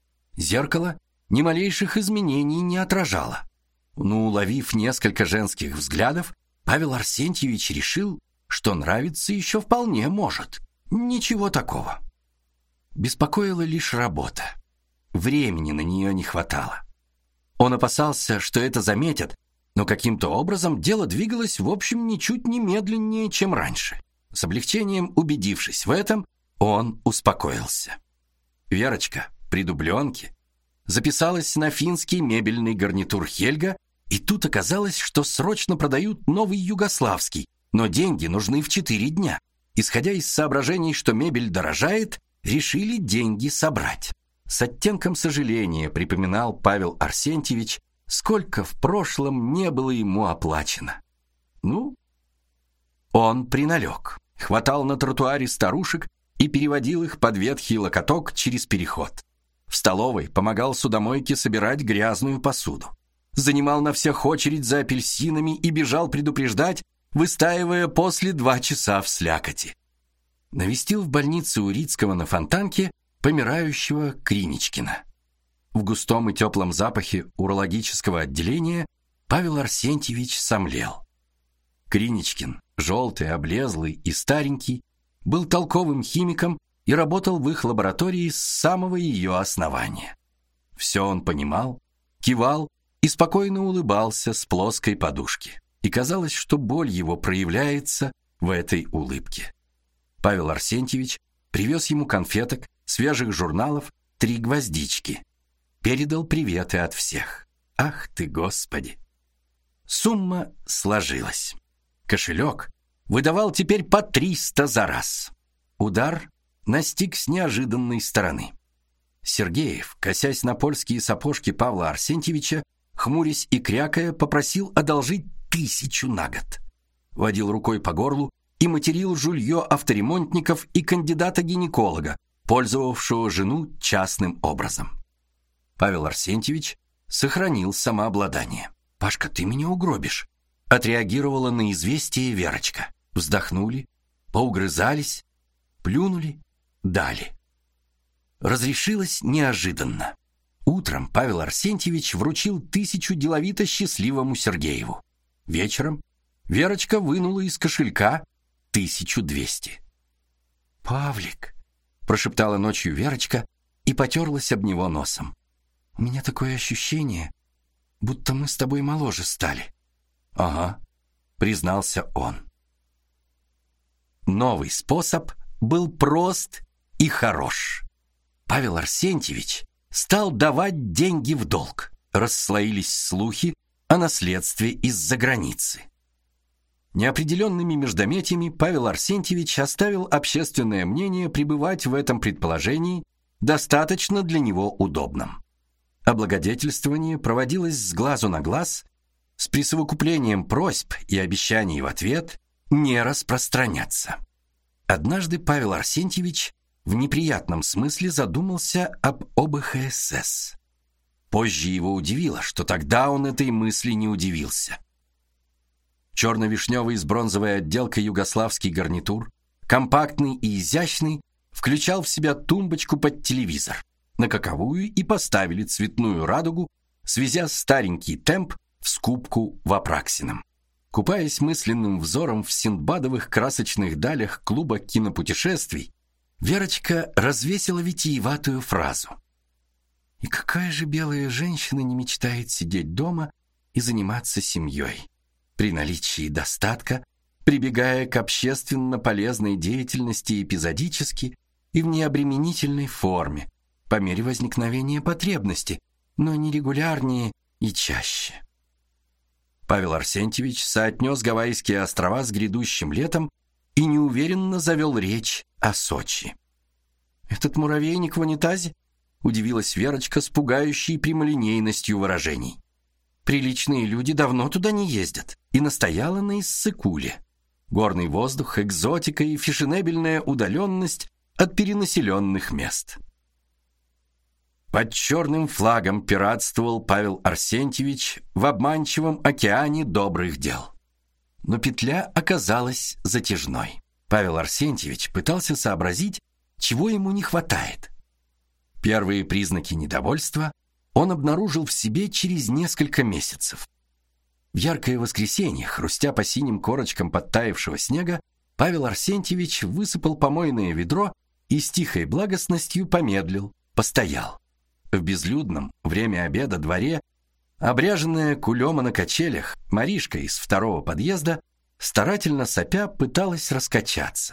Зеркало ни малейших изменений не отражало. Но, уловив несколько женских взглядов, Павел Арсентьевич решил, что нравится еще вполне может. Ничего такого. Беспокоила лишь работа. Времени на нее не хватало. Он опасался, что это заметят, Но каким-то образом дело двигалось, в общем, ничуть не медленнее, чем раньше. С облегчением убедившись в этом, он успокоился. Верочка при дубленке записалась на финский мебельный гарнитур Хельга, и тут оказалось, что срочно продают новый югославский, но деньги нужны в 4 дня. Исходя из соображений, что мебель дорожает, решили деньги собрать. С оттенком сожаления припоминал Павел Арсентьевич, сколько в прошлом не было ему оплачено. Ну, он приналег, хватал на тротуаре старушек и переводил их под ветхий локоток через переход. В столовой помогал судомойке собирать грязную посуду. Занимал на всех очередь за апельсинами и бежал предупреждать, выстаивая после 2 часа в слякоти. Навестил в больнице Урицкого на Фонтанке помирающего Криничкина. В густом и теплом запахе урологического отделения Павел Арсентьевич сомлел. Криничкин, желтый, облезлый и старенький, был толковым химиком и работал в их лаборатории с самого ее основания. Все он понимал, кивал и спокойно улыбался с плоской подушки. И казалось, что боль его проявляется в этой улыбке. Павел Арсентьевич привез ему конфеток, свежих журналов, 3 гвоздички. Передал приветы от всех. Ах ты, Господи! Сумма сложилась. Кошелек выдавал теперь по 300 за раз. Удар настиг с неожиданной стороны. Сергеев, косясь на польские сапожки Павла Арсентьевича, хмурясь и крякая, попросил одолжить 1000 на год. Водил рукой по горлу и материл жулье авторемонтников и кандидата-гинеколога, пользовавшего жену частным образом. Павел Арсентьевич сохранил самообладание. «Пашка, ты меня угробишь», — отреагировала на известие Верочка. Вздохнули, поугрызались, плюнули, дали. Разрешилось неожиданно. Утром Павел Арсентьевич вручил 1000 деловито счастливому Сергееву. Вечером Верочка вынула из кошелька 1200. «Павлик», — прошептала ночью Верочка и потерлась об него носом. «У меня такое ощущение, будто мы с тобой моложе стали». «Ага», — признался он. Новый способ был прост и хорош. Павел Арсентьевич стал давать деньги в долг. Расслоились слухи о наследстве из-за границы. Неопределенными междометиями Павел Арсентьевич оставил общественное мнение пребывать в этом предположении достаточно для него удобным. Облагодетельствование проводилось с глазу на глаз, с присовокуплением просьб и обещаний в ответ не распространяться. Однажды Павел Арсентьевич в неприятном смысле задумался об ОБХСС. Позже его удивило, что тогда он этой мысли не удивился. Черно-вишневый с бронзовой отделкой югославский гарнитур, компактный и изящный, включал в себя тумбочку под телевизор, на каковую и поставили цветную радугу, свезя старенький темп в скупку в Апраксином. Купаясь мысленным взором в синдбадовых красочных далях клуба кинопутешествий, Верочка развесила витиеватую фразу. «И какая же белая женщина не мечтает сидеть дома и заниматься семьей, при наличии достатка, прибегая к общественно полезной деятельности эпизодически и в необременительной форме, по мере возникновения потребности, но не регулярнее и чаще». Павел Арсентьевич соотнес Гавайские острова с грядущим летом и неуверенно завел речь о Сочи. «Этот муравейник в унитазе?» — удивилась Верочка с пугающей прямолинейностью выражений. «Приличные люди давно туда не ездят», и настояла на Иссык-Куле. Горный воздух, экзотика и фешенебельная удаленность от перенаселенных мест. Под черным флагом пиратствовал Павел Арсентьевич в обманчивом океане добрых дел. Но петля оказалась затяжной. Павел Арсентьевич пытался сообразить, чего ему не хватает. Первые признаки недовольства он обнаружил в себе через несколько месяцев. В яркое воскресенье, хрустя по синим корочкам подтаявшего снега, Павел Арсентьевич высыпал помойное ведро и с тихой благостностью помедлил, постоял. В безлюдном время обеда дворе Обряженная кулема на качелях, Маришка из второго подъезда, старательно сопя, пыталась раскачаться.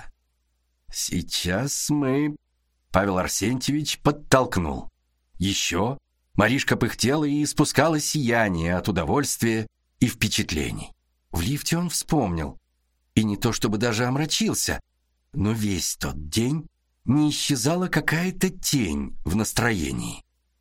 «Сейчас мы...» Павел Арсентьевич подтолкнул. Еще Маришка пыхтела и испускала сияние от удовольствия и впечатлений. В лифте он вспомнил. И не то чтобы даже омрачился, но весь тот день не исчезала какая-то тень в настроении.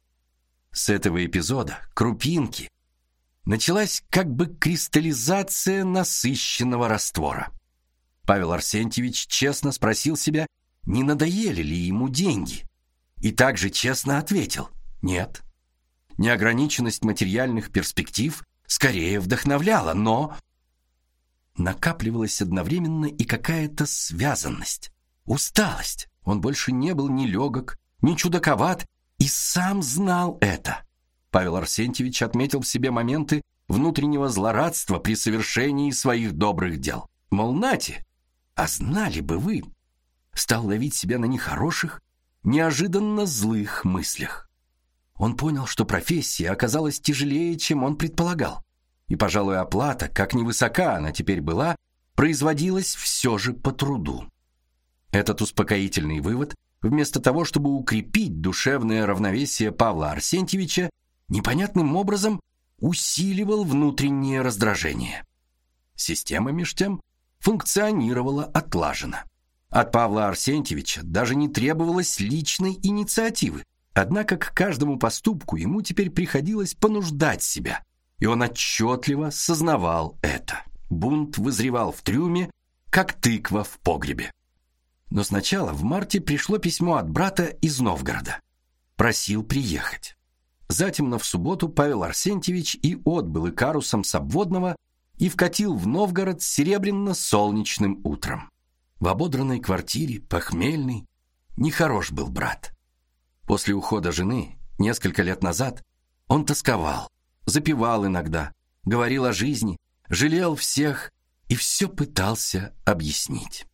С этого эпизода, крупинки, началась как бы кристаллизация насыщенного раствора. Павел Арсентьевич честно спросил себя, не надоели ли ему деньги, и также честно ответил: нет. Неограниченность материальных перспектив скорее вдохновляла, но накапливалась одновременно и какая-то связанность, усталость. Он больше не был ни легок, ни чудаковат, и сам знал это. Павел Арсентьевич отметил в себе моменты внутреннего злорадства при совершении своих добрых дел. Мол, нате, а знали бы вы. Стал ловить себя на нехороших, неожиданно злых мыслях. Он понял, что профессия оказалась тяжелее, чем он предполагал. И, пожалуй, оплата, как невысока она теперь была, производилась все же по труду. Этот успокоительный вывод, вместо того, чтобы укрепить душевное равновесие Павла Арсентьевича, непонятным образом усиливал внутреннее раздражение. Система меж тем функционировала отлаженно. От Павла Арсентьевича даже не требовалось личной инициативы. Однако к каждому поступку ему теперь приходилось понуждать себя, и он отчетливо сознавал это. Бунт вызревал в трюме, как тыква в погребе. Но сначала в марте пришло письмо от брата из Новгорода. Просил приехать. Затемно в субботу Павел Арсентьевич и отбыл икарусом с обводного и вкатил в Новгород серебряно-солнечным утром. В ободранной квартире, похмельный, нехорош был брат. После ухода жены, несколько лет назад, он тосковал, запевал иногда, говорил о жизни, жалел всех и все пытался объяснить.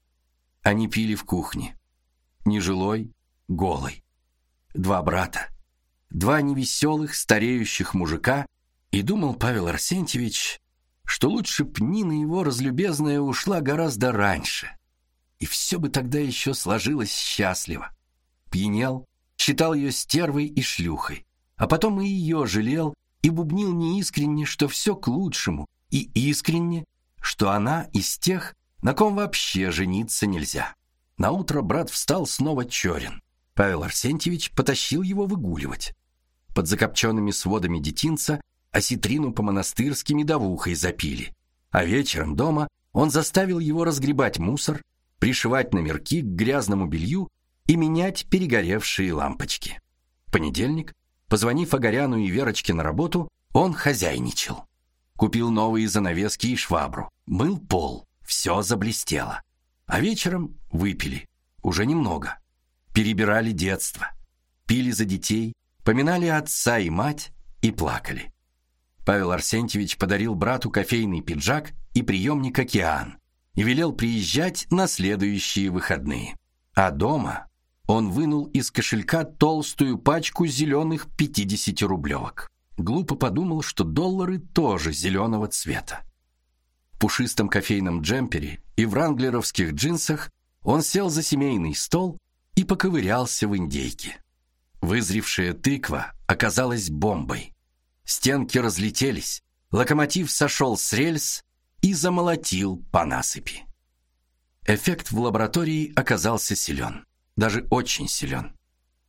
Они пили в кухне, нежилой, голой. Два брата, два невеселых стареющих мужика, и думал Павел Арсентьевич, что лучше б Нина его разлюбезная ушла гораздо раньше, и все бы тогда еще сложилось счастливо. Пьянел, считал ее стервой и шлюхой, а потом и ее жалел и бубнил неискренне, что все к лучшему, и искренне, что она из тех, на ком вообще жениться нельзя. Наутро брат встал снова черен. Павел Арсентьевич потащил его выгуливать. Под закопченными сводами детинца осетрину по-монастырски медовухой запили, а вечером дома он заставил его разгребать мусор, пришивать номерки к грязному белью и менять перегоревшие лампочки. В понедельник, позвонив Огаряну и Верочке на работу, он хозяйничал. Купил новые занавески и швабру, мыл пол, все заблестело. А вечером выпили, уже немного. Перебирали детство, пили за детей, поминали отца и мать и плакали. Павел Арсентьевич подарил брату кофейный пиджак и приемник «Океан» и велел приезжать на следующие выходные. А дома он вынул из кошелька толстую пачку зеленых 50-рублевок. Глупо подумал, что доллары тоже зеленого цвета. В пушистом кофейном джемпере и вранглеровских джинсах он сел за семейный стол и поковырялся в индейке. Вызревшая тыква оказалась бомбой. Стенки разлетелись, локомотив сошел с рельс и замолотил по насыпи. Эффект в лаборатории оказался силен, даже очень силен.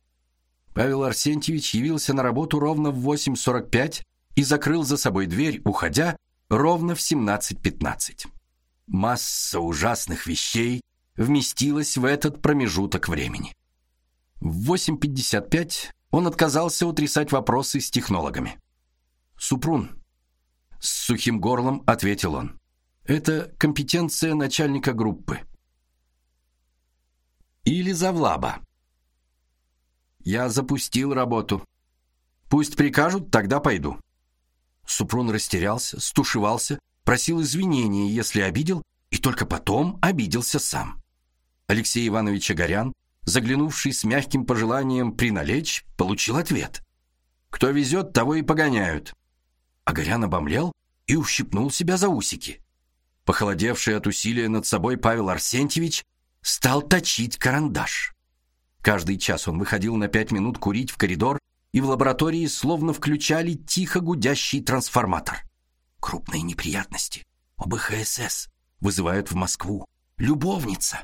Павел Арсентьевич явился на работу ровно в 8:45 и закрыл за собой дверь, уходя ровно в 17:15. Масса ужасных вещей вместилась в этот промежуток времени. В 8:55 он отказался утрясать вопросы с технологами. «Супрун», — с сухим горлом ответил он. «Это компетенция начальника группы». «Или завлаба». «Я запустил работу. Пусть прикажут, тогда пойду». Супрун растерялся, стушевался, просил извинения, если обидел, и только потом обиделся сам. Алексей Иванович Огарян, заглянувший с мягким пожеланием приналечь, получил ответ: «Кто везет, того и погоняют. Огарян обомлел и ущипнул себя за усики. Похолодевший от усилия над собой Павел Арсентьевич стал точить карандаш. Каждый час он выходил на 5 минут курить в коридор, и в лаборатории словно включали тихо гудящий трансформатор. Крупные неприятности. ОБХСС вызывают в Москву. Любовница.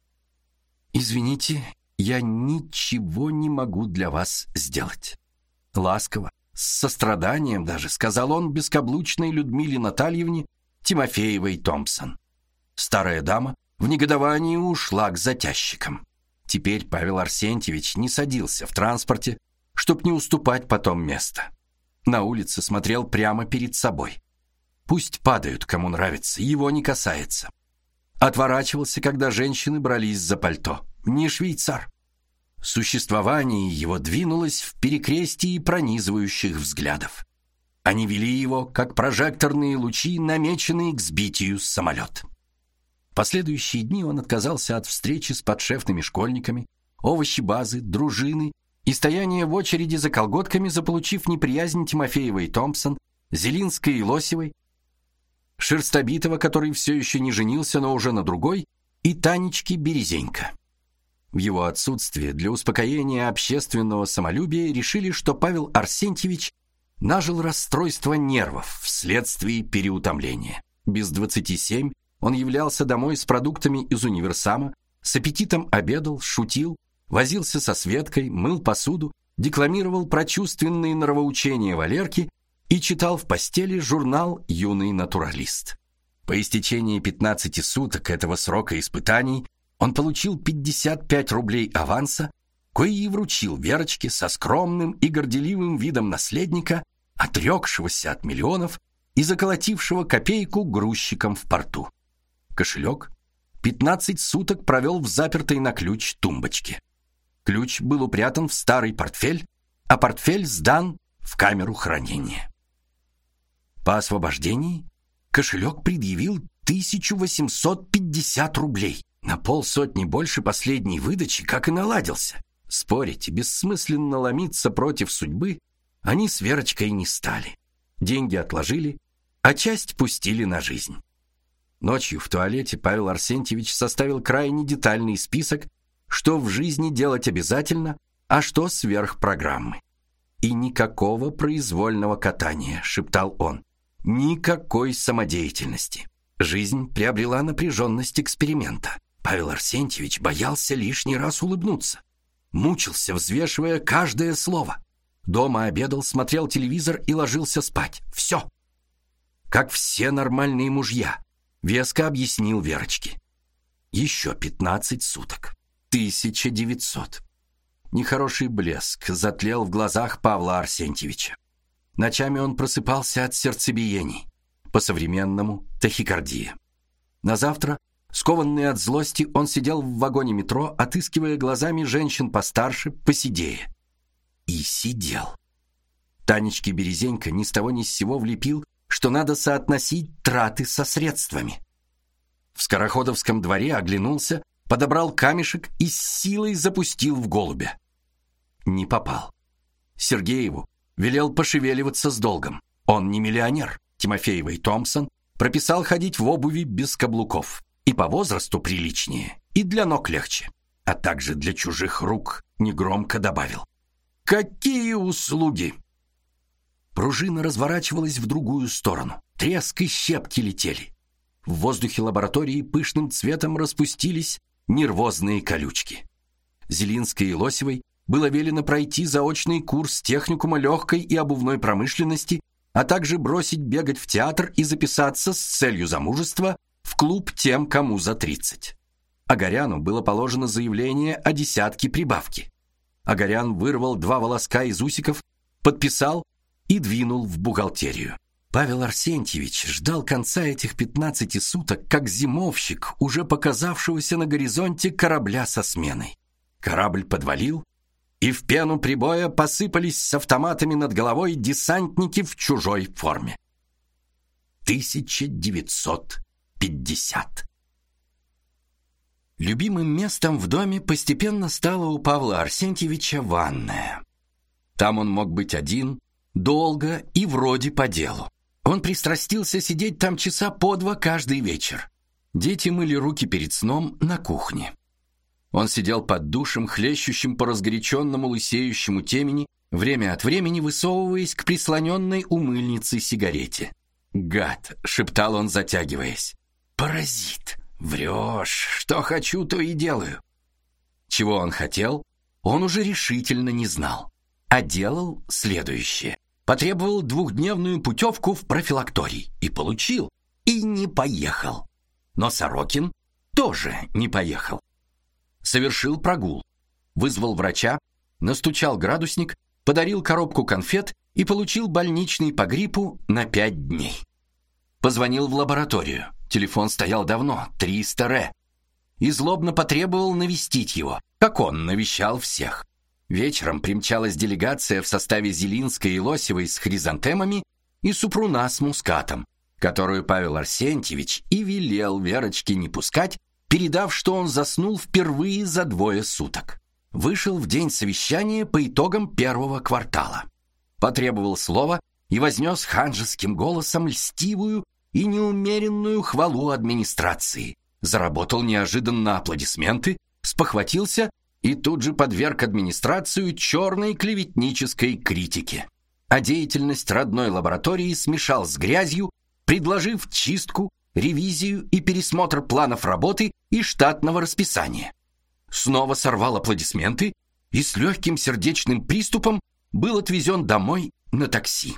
Извините, я ничего не могу для вас сделать. Ласково, с состраданием даже, сказал он бескаблучной Людмиле Натальевне Тимофеевой Томпсон. Старая дама в негодовании ушла к затяжщикам. Теперь Павел Арсентьевич не садился в транспорте, чтоб не уступать потом место. На улице смотрел прямо перед собой. Пусть падают, кому нравится, его не касается. Отворачивался, когда женщины брались за пальто. Не швейцар. Существование его двинулось в перекрестии пронизывающих взглядов. Они вели его, как прожекторные лучи, намеченные к сбитию с самолета. Последующие дни он отказался от встречи с подшефными школьниками, овощебазы, дружины и стояния в очереди за колготками, заполучив неприязнь Тимофеевой Томпсон, Зелинской и Лосевой, Шерстобитова, который все еще не женился, но уже на другой, и Танечки Березенько. В его отсутствие для успокоения общественного самолюбия решили, что Павел Арсентьевич нажил расстройство нервов вследствие переутомления. Без 27 он являлся домой с продуктами из универсама, с аппетитом обедал, шутил, возился со Светкой, мыл посуду, декламировал прочувственные нравоучения Валерки и читал в постели журнал «Юный натуралист». По истечении 15 суток этого срока испытаний он получил 55 рублей аванса, кои и вручил Верочке со скромным и горделивым видом наследника, отрекшегося от миллионов и заколотившего копейку грузчиком в порту. Кошелек 15 суток провел в запертой на ключ тумбочке. Ключ был упрятан в старый портфель, а портфель сдан в камеру хранения. По освобождении кошелек предъявил 1850 рублей. На полсотни больше последней выдачи, как и наладился. Спорить и бессмысленно ломиться против судьбы они с Верочкой не стали. Деньги отложили, а часть пустили на жизнь. Ночью в туалете Павел Арсентьевич составил крайне детальный список, что в жизни делать обязательно, а что сверх программы. И никакого произвольного катания, шептал он. Никакой самодеятельности. Жизнь приобрела напряженность эксперимента. Павел Арсентьевич боялся лишний раз улыбнуться. Мучился, взвешивая каждое слово. Дома обедал, смотрел телевизор и ложился спать. Все. Как все нормальные мужья, веско объяснил Верочке. Еще 15 суток. 1900. Нехороший блеск затлел в глазах Павла Арсентьевича. Ночами он просыпался от сердцебиений. По-современному тахикардия. На завтра, скованный от злости, он сидел в вагоне метро, отыскивая глазами женщин постарше, поседее. И сидел. Танечке Березенько ни с того ни с сего влепил, что надо соотносить траты со средствами. В Скороходовском дворе оглянулся, подобрал камешек и с силой запустил в голубя. Не попал. Сергееву велел пошевеливаться с долгом. Он не миллионер. Тимофеевой Томпсон прописал ходить в обуви без каблуков. И по возрасту приличнее, и для ног легче. А также для чужих рук негромко добавил. Какие услуги! Пружина разворачивалась в другую сторону. Треск и щепки летели. В воздухе лаборатории пышным цветом распустились нервозные колючки. Зелинской и Лосевой было велено пройти заочный курс техникума легкой и обувной промышленности, а также бросить бегать в театр и записаться с целью замужества в клуб тем, кому за 30. Огаряну было положено заявление о десятке прибавки. Огарян вырвал 2 волоска из усиков, подписал и двинул в бухгалтерию. Павел Арсентьевич ждал конца этих 15 суток, как зимовщик, уже показавшегося на горизонте корабля со сменой. Корабль подвалил, и в пену прибоя посыпались с автоматами над головой десантники в чужой форме. 1950. Любимым местом в доме постепенно стала у Павла Арсентьевича ванная. Там он мог быть один, Долго и вроде по делу. Он пристрастился сидеть там часа по два каждый вечер. Дети мыли руки перед сном на кухне. Он сидел под душем, хлещущим по разгоряченному лысеющему темени, время от времени высовываясь к прислоненной у мыльницы сигарете. «Гад!» — шептал он, затягиваясь. «Паразит! Врешь! Что хочу, то и делаю!» Чего он хотел, он уже решительно не знал, а делал следующее. Потребовал двухдневную путевку в профилакторий и получил, и не поехал. Но Сорокин тоже не поехал. Совершил прогул, вызвал врача, настучал градусник, подарил коробку конфет и получил больничный по гриппу на 5 дней. Позвонил в лабораторию. Телефон стоял давно, 300 ре. И злобно потребовал навестить его, как он навещал всех. Вечером примчалась делегация в составе Зелинской и Лосевой с хризантемами и Супруна с мускатом, которую Павел Арсентьевич и велел Верочке не пускать, передав, что он заснул впервые за 2 суток. Вышел в день совещания по итогам первого квартала. Потребовал слова и вознес ханжеским голосом льстивую и неумеренную хвалу администрации. Заработал неожиданно аплодисменты, спохватился и тут же подверг администрацию черной клеветнической критике. А деятельность родной лаборатории смешал с грязью, предложив чистку, ревизию и пересмотр планов работы и штатного расписания. Снова сорвал аплодисменты и с легким сердечным приступом был отвезен домой на такси.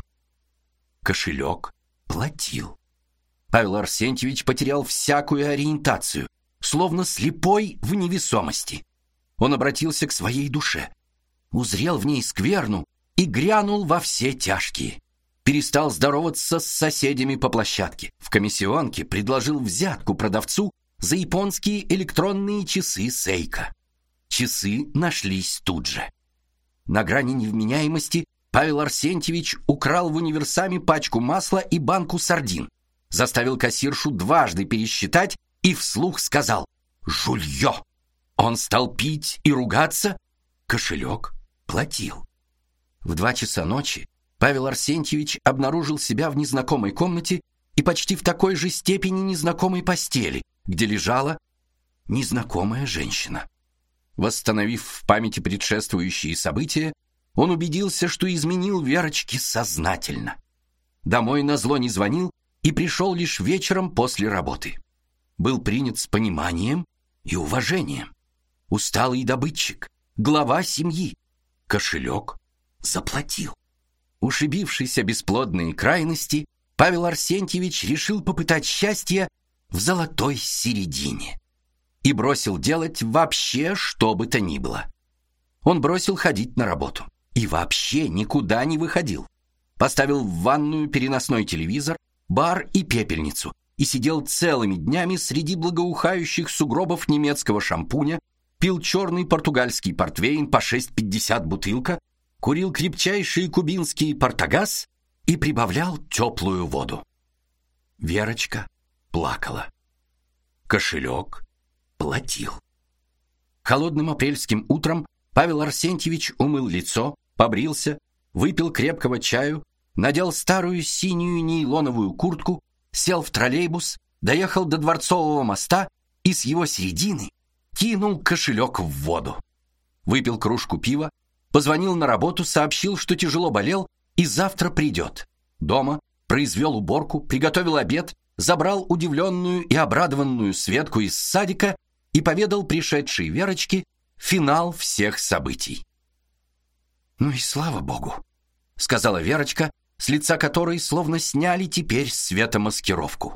Кошелек платил. Павел Арсентьевич потерял всякую ориентацию, словно слепой в невесомости. Он обратился к своей душе, узрел в ней скверну и грянул во все тяжкие. Перестал здороваться с соседями по площадке. В комиссионке предложил взятку продавцу за японские электронные часы Сейка. Часы нашлись тут же. На грани невменяемости Павел Арсентьевич украл в универсаме пачку масла и банку сардин, заставил кассиршу дважды пересчитать и вслух сказал «Жулье!». Он стал пить и ругаться, кошелек платил. В 2 часа ночи Павел Арсентьевич обнаружил себя в незнакомой комнате и почти в такой же степени незнакомой постели, где лежала незнакомая женщина. Восстановив в памяти предшествующие события, он убедился, что изменил Верочке сознательно. Домой назло не звонил и пришел лишь вечером после работы. Был принят с пониманием и уважением. Усталый добытчик, глава семьи. Кошелек заплатил. Ушибившийся бесплодные крайности, Павел Арсентьевич решил попытать счастье в золотой середине и бросил делать вообще что бы то ни было. Он бросил ходить на работу и вообще никуда не выходил. Поставил в ванную переносной телевизор, бар и пепельницу и сидел целыми днями среди благоухающих сугробов немецкого шампуня, пил черный португальский портвейн по 6,50 бутылка, курил крепчайшие кубинские портагас и прибавлял теплую воду. Верочка плакала. Кошелек платил. Холодным апрельским утром Павел Арсентьевич умыл лицо, побрился, выпил крепкого чаю, надел старую синюю нейлоновую куртку, сел в троллейбус, доехал до Дворцового моста и с его середины кинул кошелек в воду. Выпил кружку пива, позвонил на работу, сообщил, что тяжело болел и завтра придет. Дома произвел уборку, приготовил обед, забрал удивленную и обрадованную Светку из садика и поведал пришедшей Верочке финал всех событий. «Ну и слава богу», — сказала Верочка, с лица которой словно сняли теперь светомаскировку.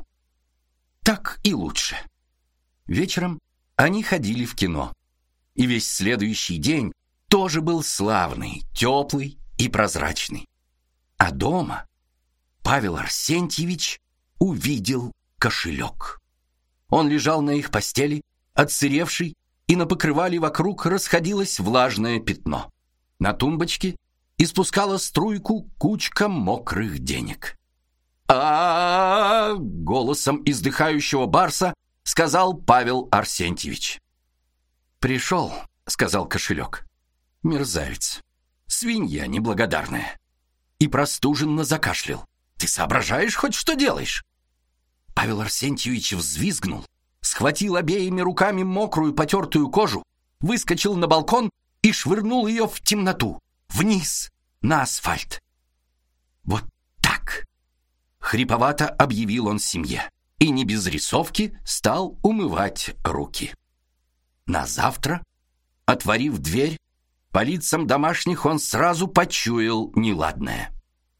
«Так и лучше». Вечером они ходили в кино. И весь следующий день тоже был славный, теплый и прозрачный. А дома Павел Арсентьевич увидел кошелек. Он лежал на их постели, отсыревший, и на покрывале вокруг расходилось влажное пятно. На тумбочке испускала струйку кучка мокрых денег. Голосом издыхающего барса сказал Павел Арсентьевич. «Пришел», — сказал кошелек. «Мерзавец, свинья неблагодарная». и простуженно закашлял. «Ты соображаешь хоть, что делаешь?» Павел Арсентьевич взвизгнул, схватил обеими руками мокрую потертую кожу, выскочил на балкон и швырнул ее в темноту, вниз, на асфальт. «Вот так!» — хриповато объявил он семье и не без рисовки стал умывать руки. На завтра, отворив дверь, по лицам домашних он сразу почуял неладное.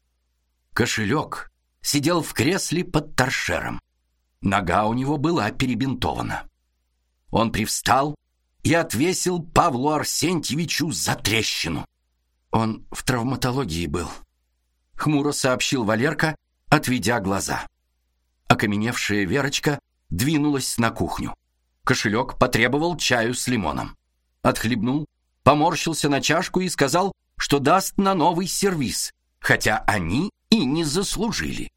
Кошелек сидел в кресле под торшером. Нога у него была перебинтована. Он привстал и отвесил Павлу Арсентьевичу затрещину. «Он в травматологии был», — хмуро сообщил Валерка, отведя глаза. Окаменевшая Верочка двинулась на кухню. Кошелек потребовал чаю с лимоном. Отхлебнул, поморщился на чашку и сказал, что даст на новый сервиз, хотя они и не заслужили.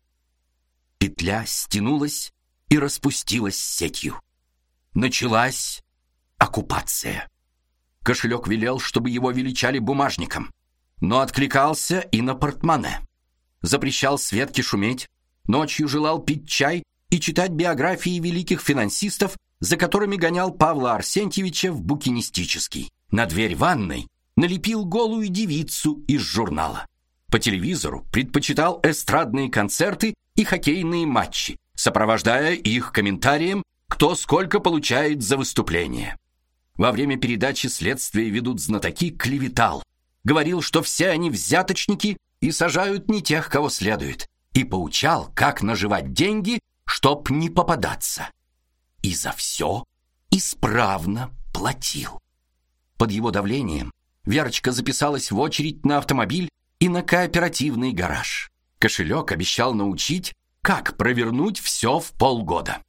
Петля стянулась и распустилась сетью. Началась оккупация. Кошелек велел, чтобы его величали бумажником, но откликался и на портмоне. Запрещал Светке шуметь, ночью желал пить чай и читать биографии великих финансистов, за которыми гонял Павла Арсентьевича в букинистический. На дверь ванной налепил голую девицу из журнала. По телевизору предпочитал эстрадные концерты и хоккейные матчи, сопровождая их комментарием, кто сколько получает за выступление. Во время передачи «Следствие ведут знатоки» клеветал. Говорил, что все они взяточники и сажают не тех, кого следует. И поучал, как наживать деньги, чтоб не попадаться. И за все исправно платил. Под его давлением Верочка записалась в очередь на автомобиль и на кооперативный гараж. Кошелек обещал научить, как провернуть все в полгода.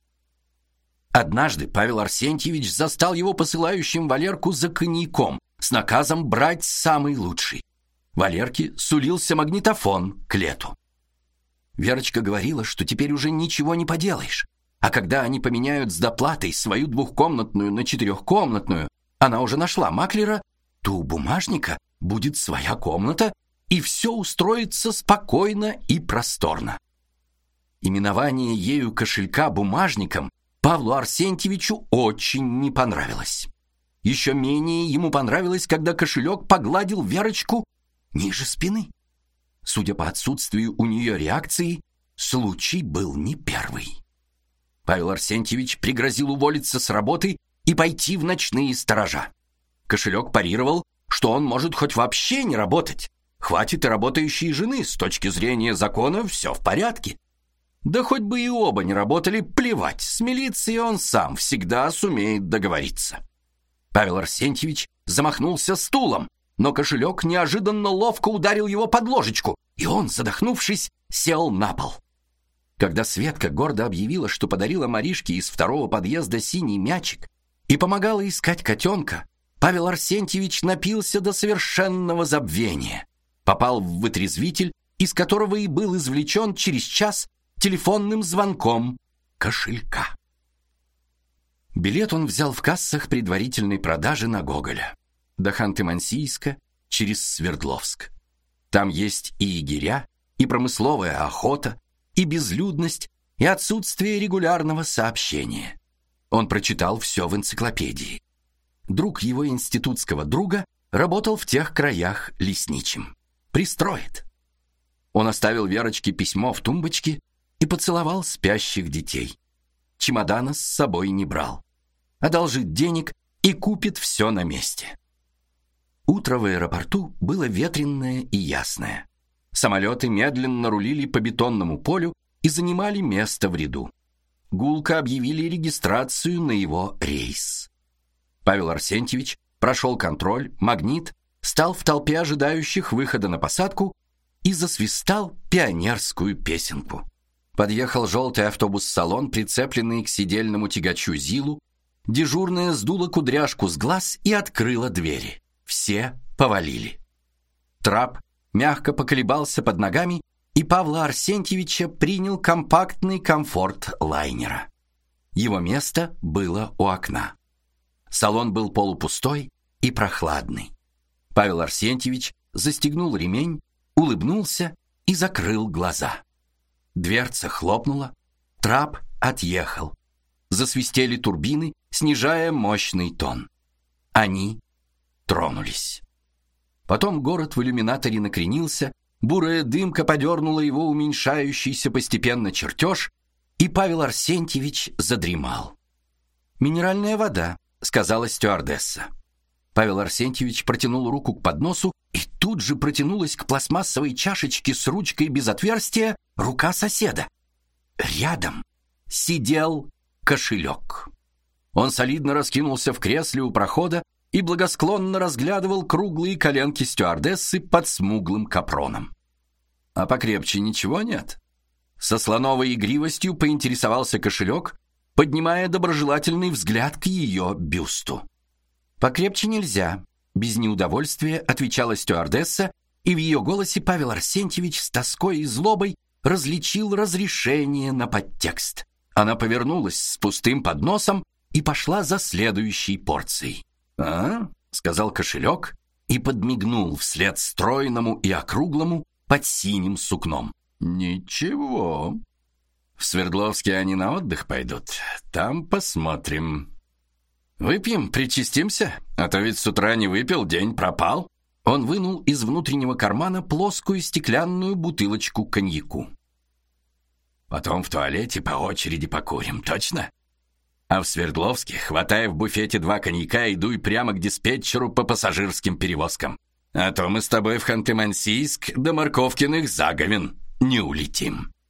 Однажды Павел Арсентьевич застал его посылающим Валерку за коньяком с наказом брать самый лучший. Валерке сулился магнитофон к лету. Верочка говорила, что теперь уже ничего не поделаешь. А когда они поменяют с доплатой свою двухкомнатную на четырехкомнатную, она уже нашла маклера, то у бумажника будет своя комната, и все устроится спокойно и просторно. Именование ею кошелька бумажником Павлу Арсентьевичу очень не понравилось. Еще менее ему понравилось, когда кошелек погладил Верочку ниже спины. Судя по отсутствию у нее реакции, случай был не первый. Павел Арсентьевич пригрозил уволиться с работы и пойти в ночные сторожа. Кошелек парировал, что он может хоть вообще не работать. Хватит и работающей жены, с точки зрения закона все в порядке. Да хоть бы и оба не работали, плевать, с милицией он сам всегда сумеет договориться. Павел Арсентьевич замахнулся стулом, но кошелек неожиданно ловко ударил его под ложечку, и он, задохнувшись, сел на пол. Когда Светка гордо объявила, что подарила Маришке из второго подъезда синий мячик и помогала искать котенка, Павел Арсентьевич напился до совершенного забвения, попал в вытрезвитель, из которого и был извлечен через час телефонным звонком кошелька. Билет он взял в кассах предварительной продажи на Гоголя до Ханты-Мансийска через Свердловск. Там есть и егеря, и промысловая охота, и безлюдность, и отсутствие регулярного сообщения. Он прочитал все в энциклопедии. Друг его институтского друга работал в тех краях лесничим. Пристроит. Он оставил Верочке письмо в тумбочке и поцеловал спящих детей. Чемодана с собой не брал. Одолжит денег и купит все на месте. Утро в аэропорту было ветреное и ясное. Самолеты медленно рулили по бетонному полю и занимали место в ряду. Гулко объявили регистрацию на его рейс. Павел Арсентьевич прошел контроль, магнит, стал в толпе ожидающих выхода на посадку и засвистал пионерскую песенку. Подъехал желтый автобус-салон, прицепленный к сидельному тягачу ЗИЛу. Дежурная сдула кудряшку с глаз и открыла двери. Все повалили. Трап мягко поколебался под ногами, и Павла Арсентьевича принял компактный комфорт лайнера. Его место было у окна. Салон был полупустой и прохладный. Павел Арсентьевич застегнул ремень, улыбнулся и закрыл глаза. Дверца хлопнула, трап отъехал. Засвистели турбины, снижая мощный тон. Они тронулись. Потом город в иллюминаторе накренился, бурая дымка подернула его уменьшающийся постепенно чертеж, и Павел Арсентьевич задремал. «Минеральная вода», — сказала стюардесса. Павел Арсентьевич протянул руку к подносу, и тут же протянулась к пластмассовой чашечке с ручкой без отверстия рука соседа. Рядом сидел кошелек. Он солидно раскинулся в кресле у прохода и благосклонно разглядывал круглые коленки стюардессы под смуглым капроном. «А покрепче ничего нет?» Со слоновой игривостью поинтересовался кошелек, поднимая доброжелательный взгляд к ее бюсту. «Покрепче нельзя», — без неудовольствия отвечала стюардесса, и в ее голосе Павел Арсентьевич с тоской и злобой различил разрешение на подтекст. Она повернулась с пустым подносом и пошла за следующей порцией. «А?» — сказал кошелек и подмигнул вслед стройному и округлому под синим сукном. «Ничего. В Свердловске они на отдых пойдут. Там посмотрим. Выпьем, причастимся, а то ведь с утра не выпил, день пропал». Он вынул из внутреннего кармана плоскую стеклянную бутылочку коньяку. «Потом в туалете по очереди покурим, точно? А в Свердловске, хватая в буфете 2 коньяка, и дуй прямо к диспетчеру по пассажирским перевозкам. А то мы с тобой в Ханты-Мансийск до Морковкиных заговен не улетим».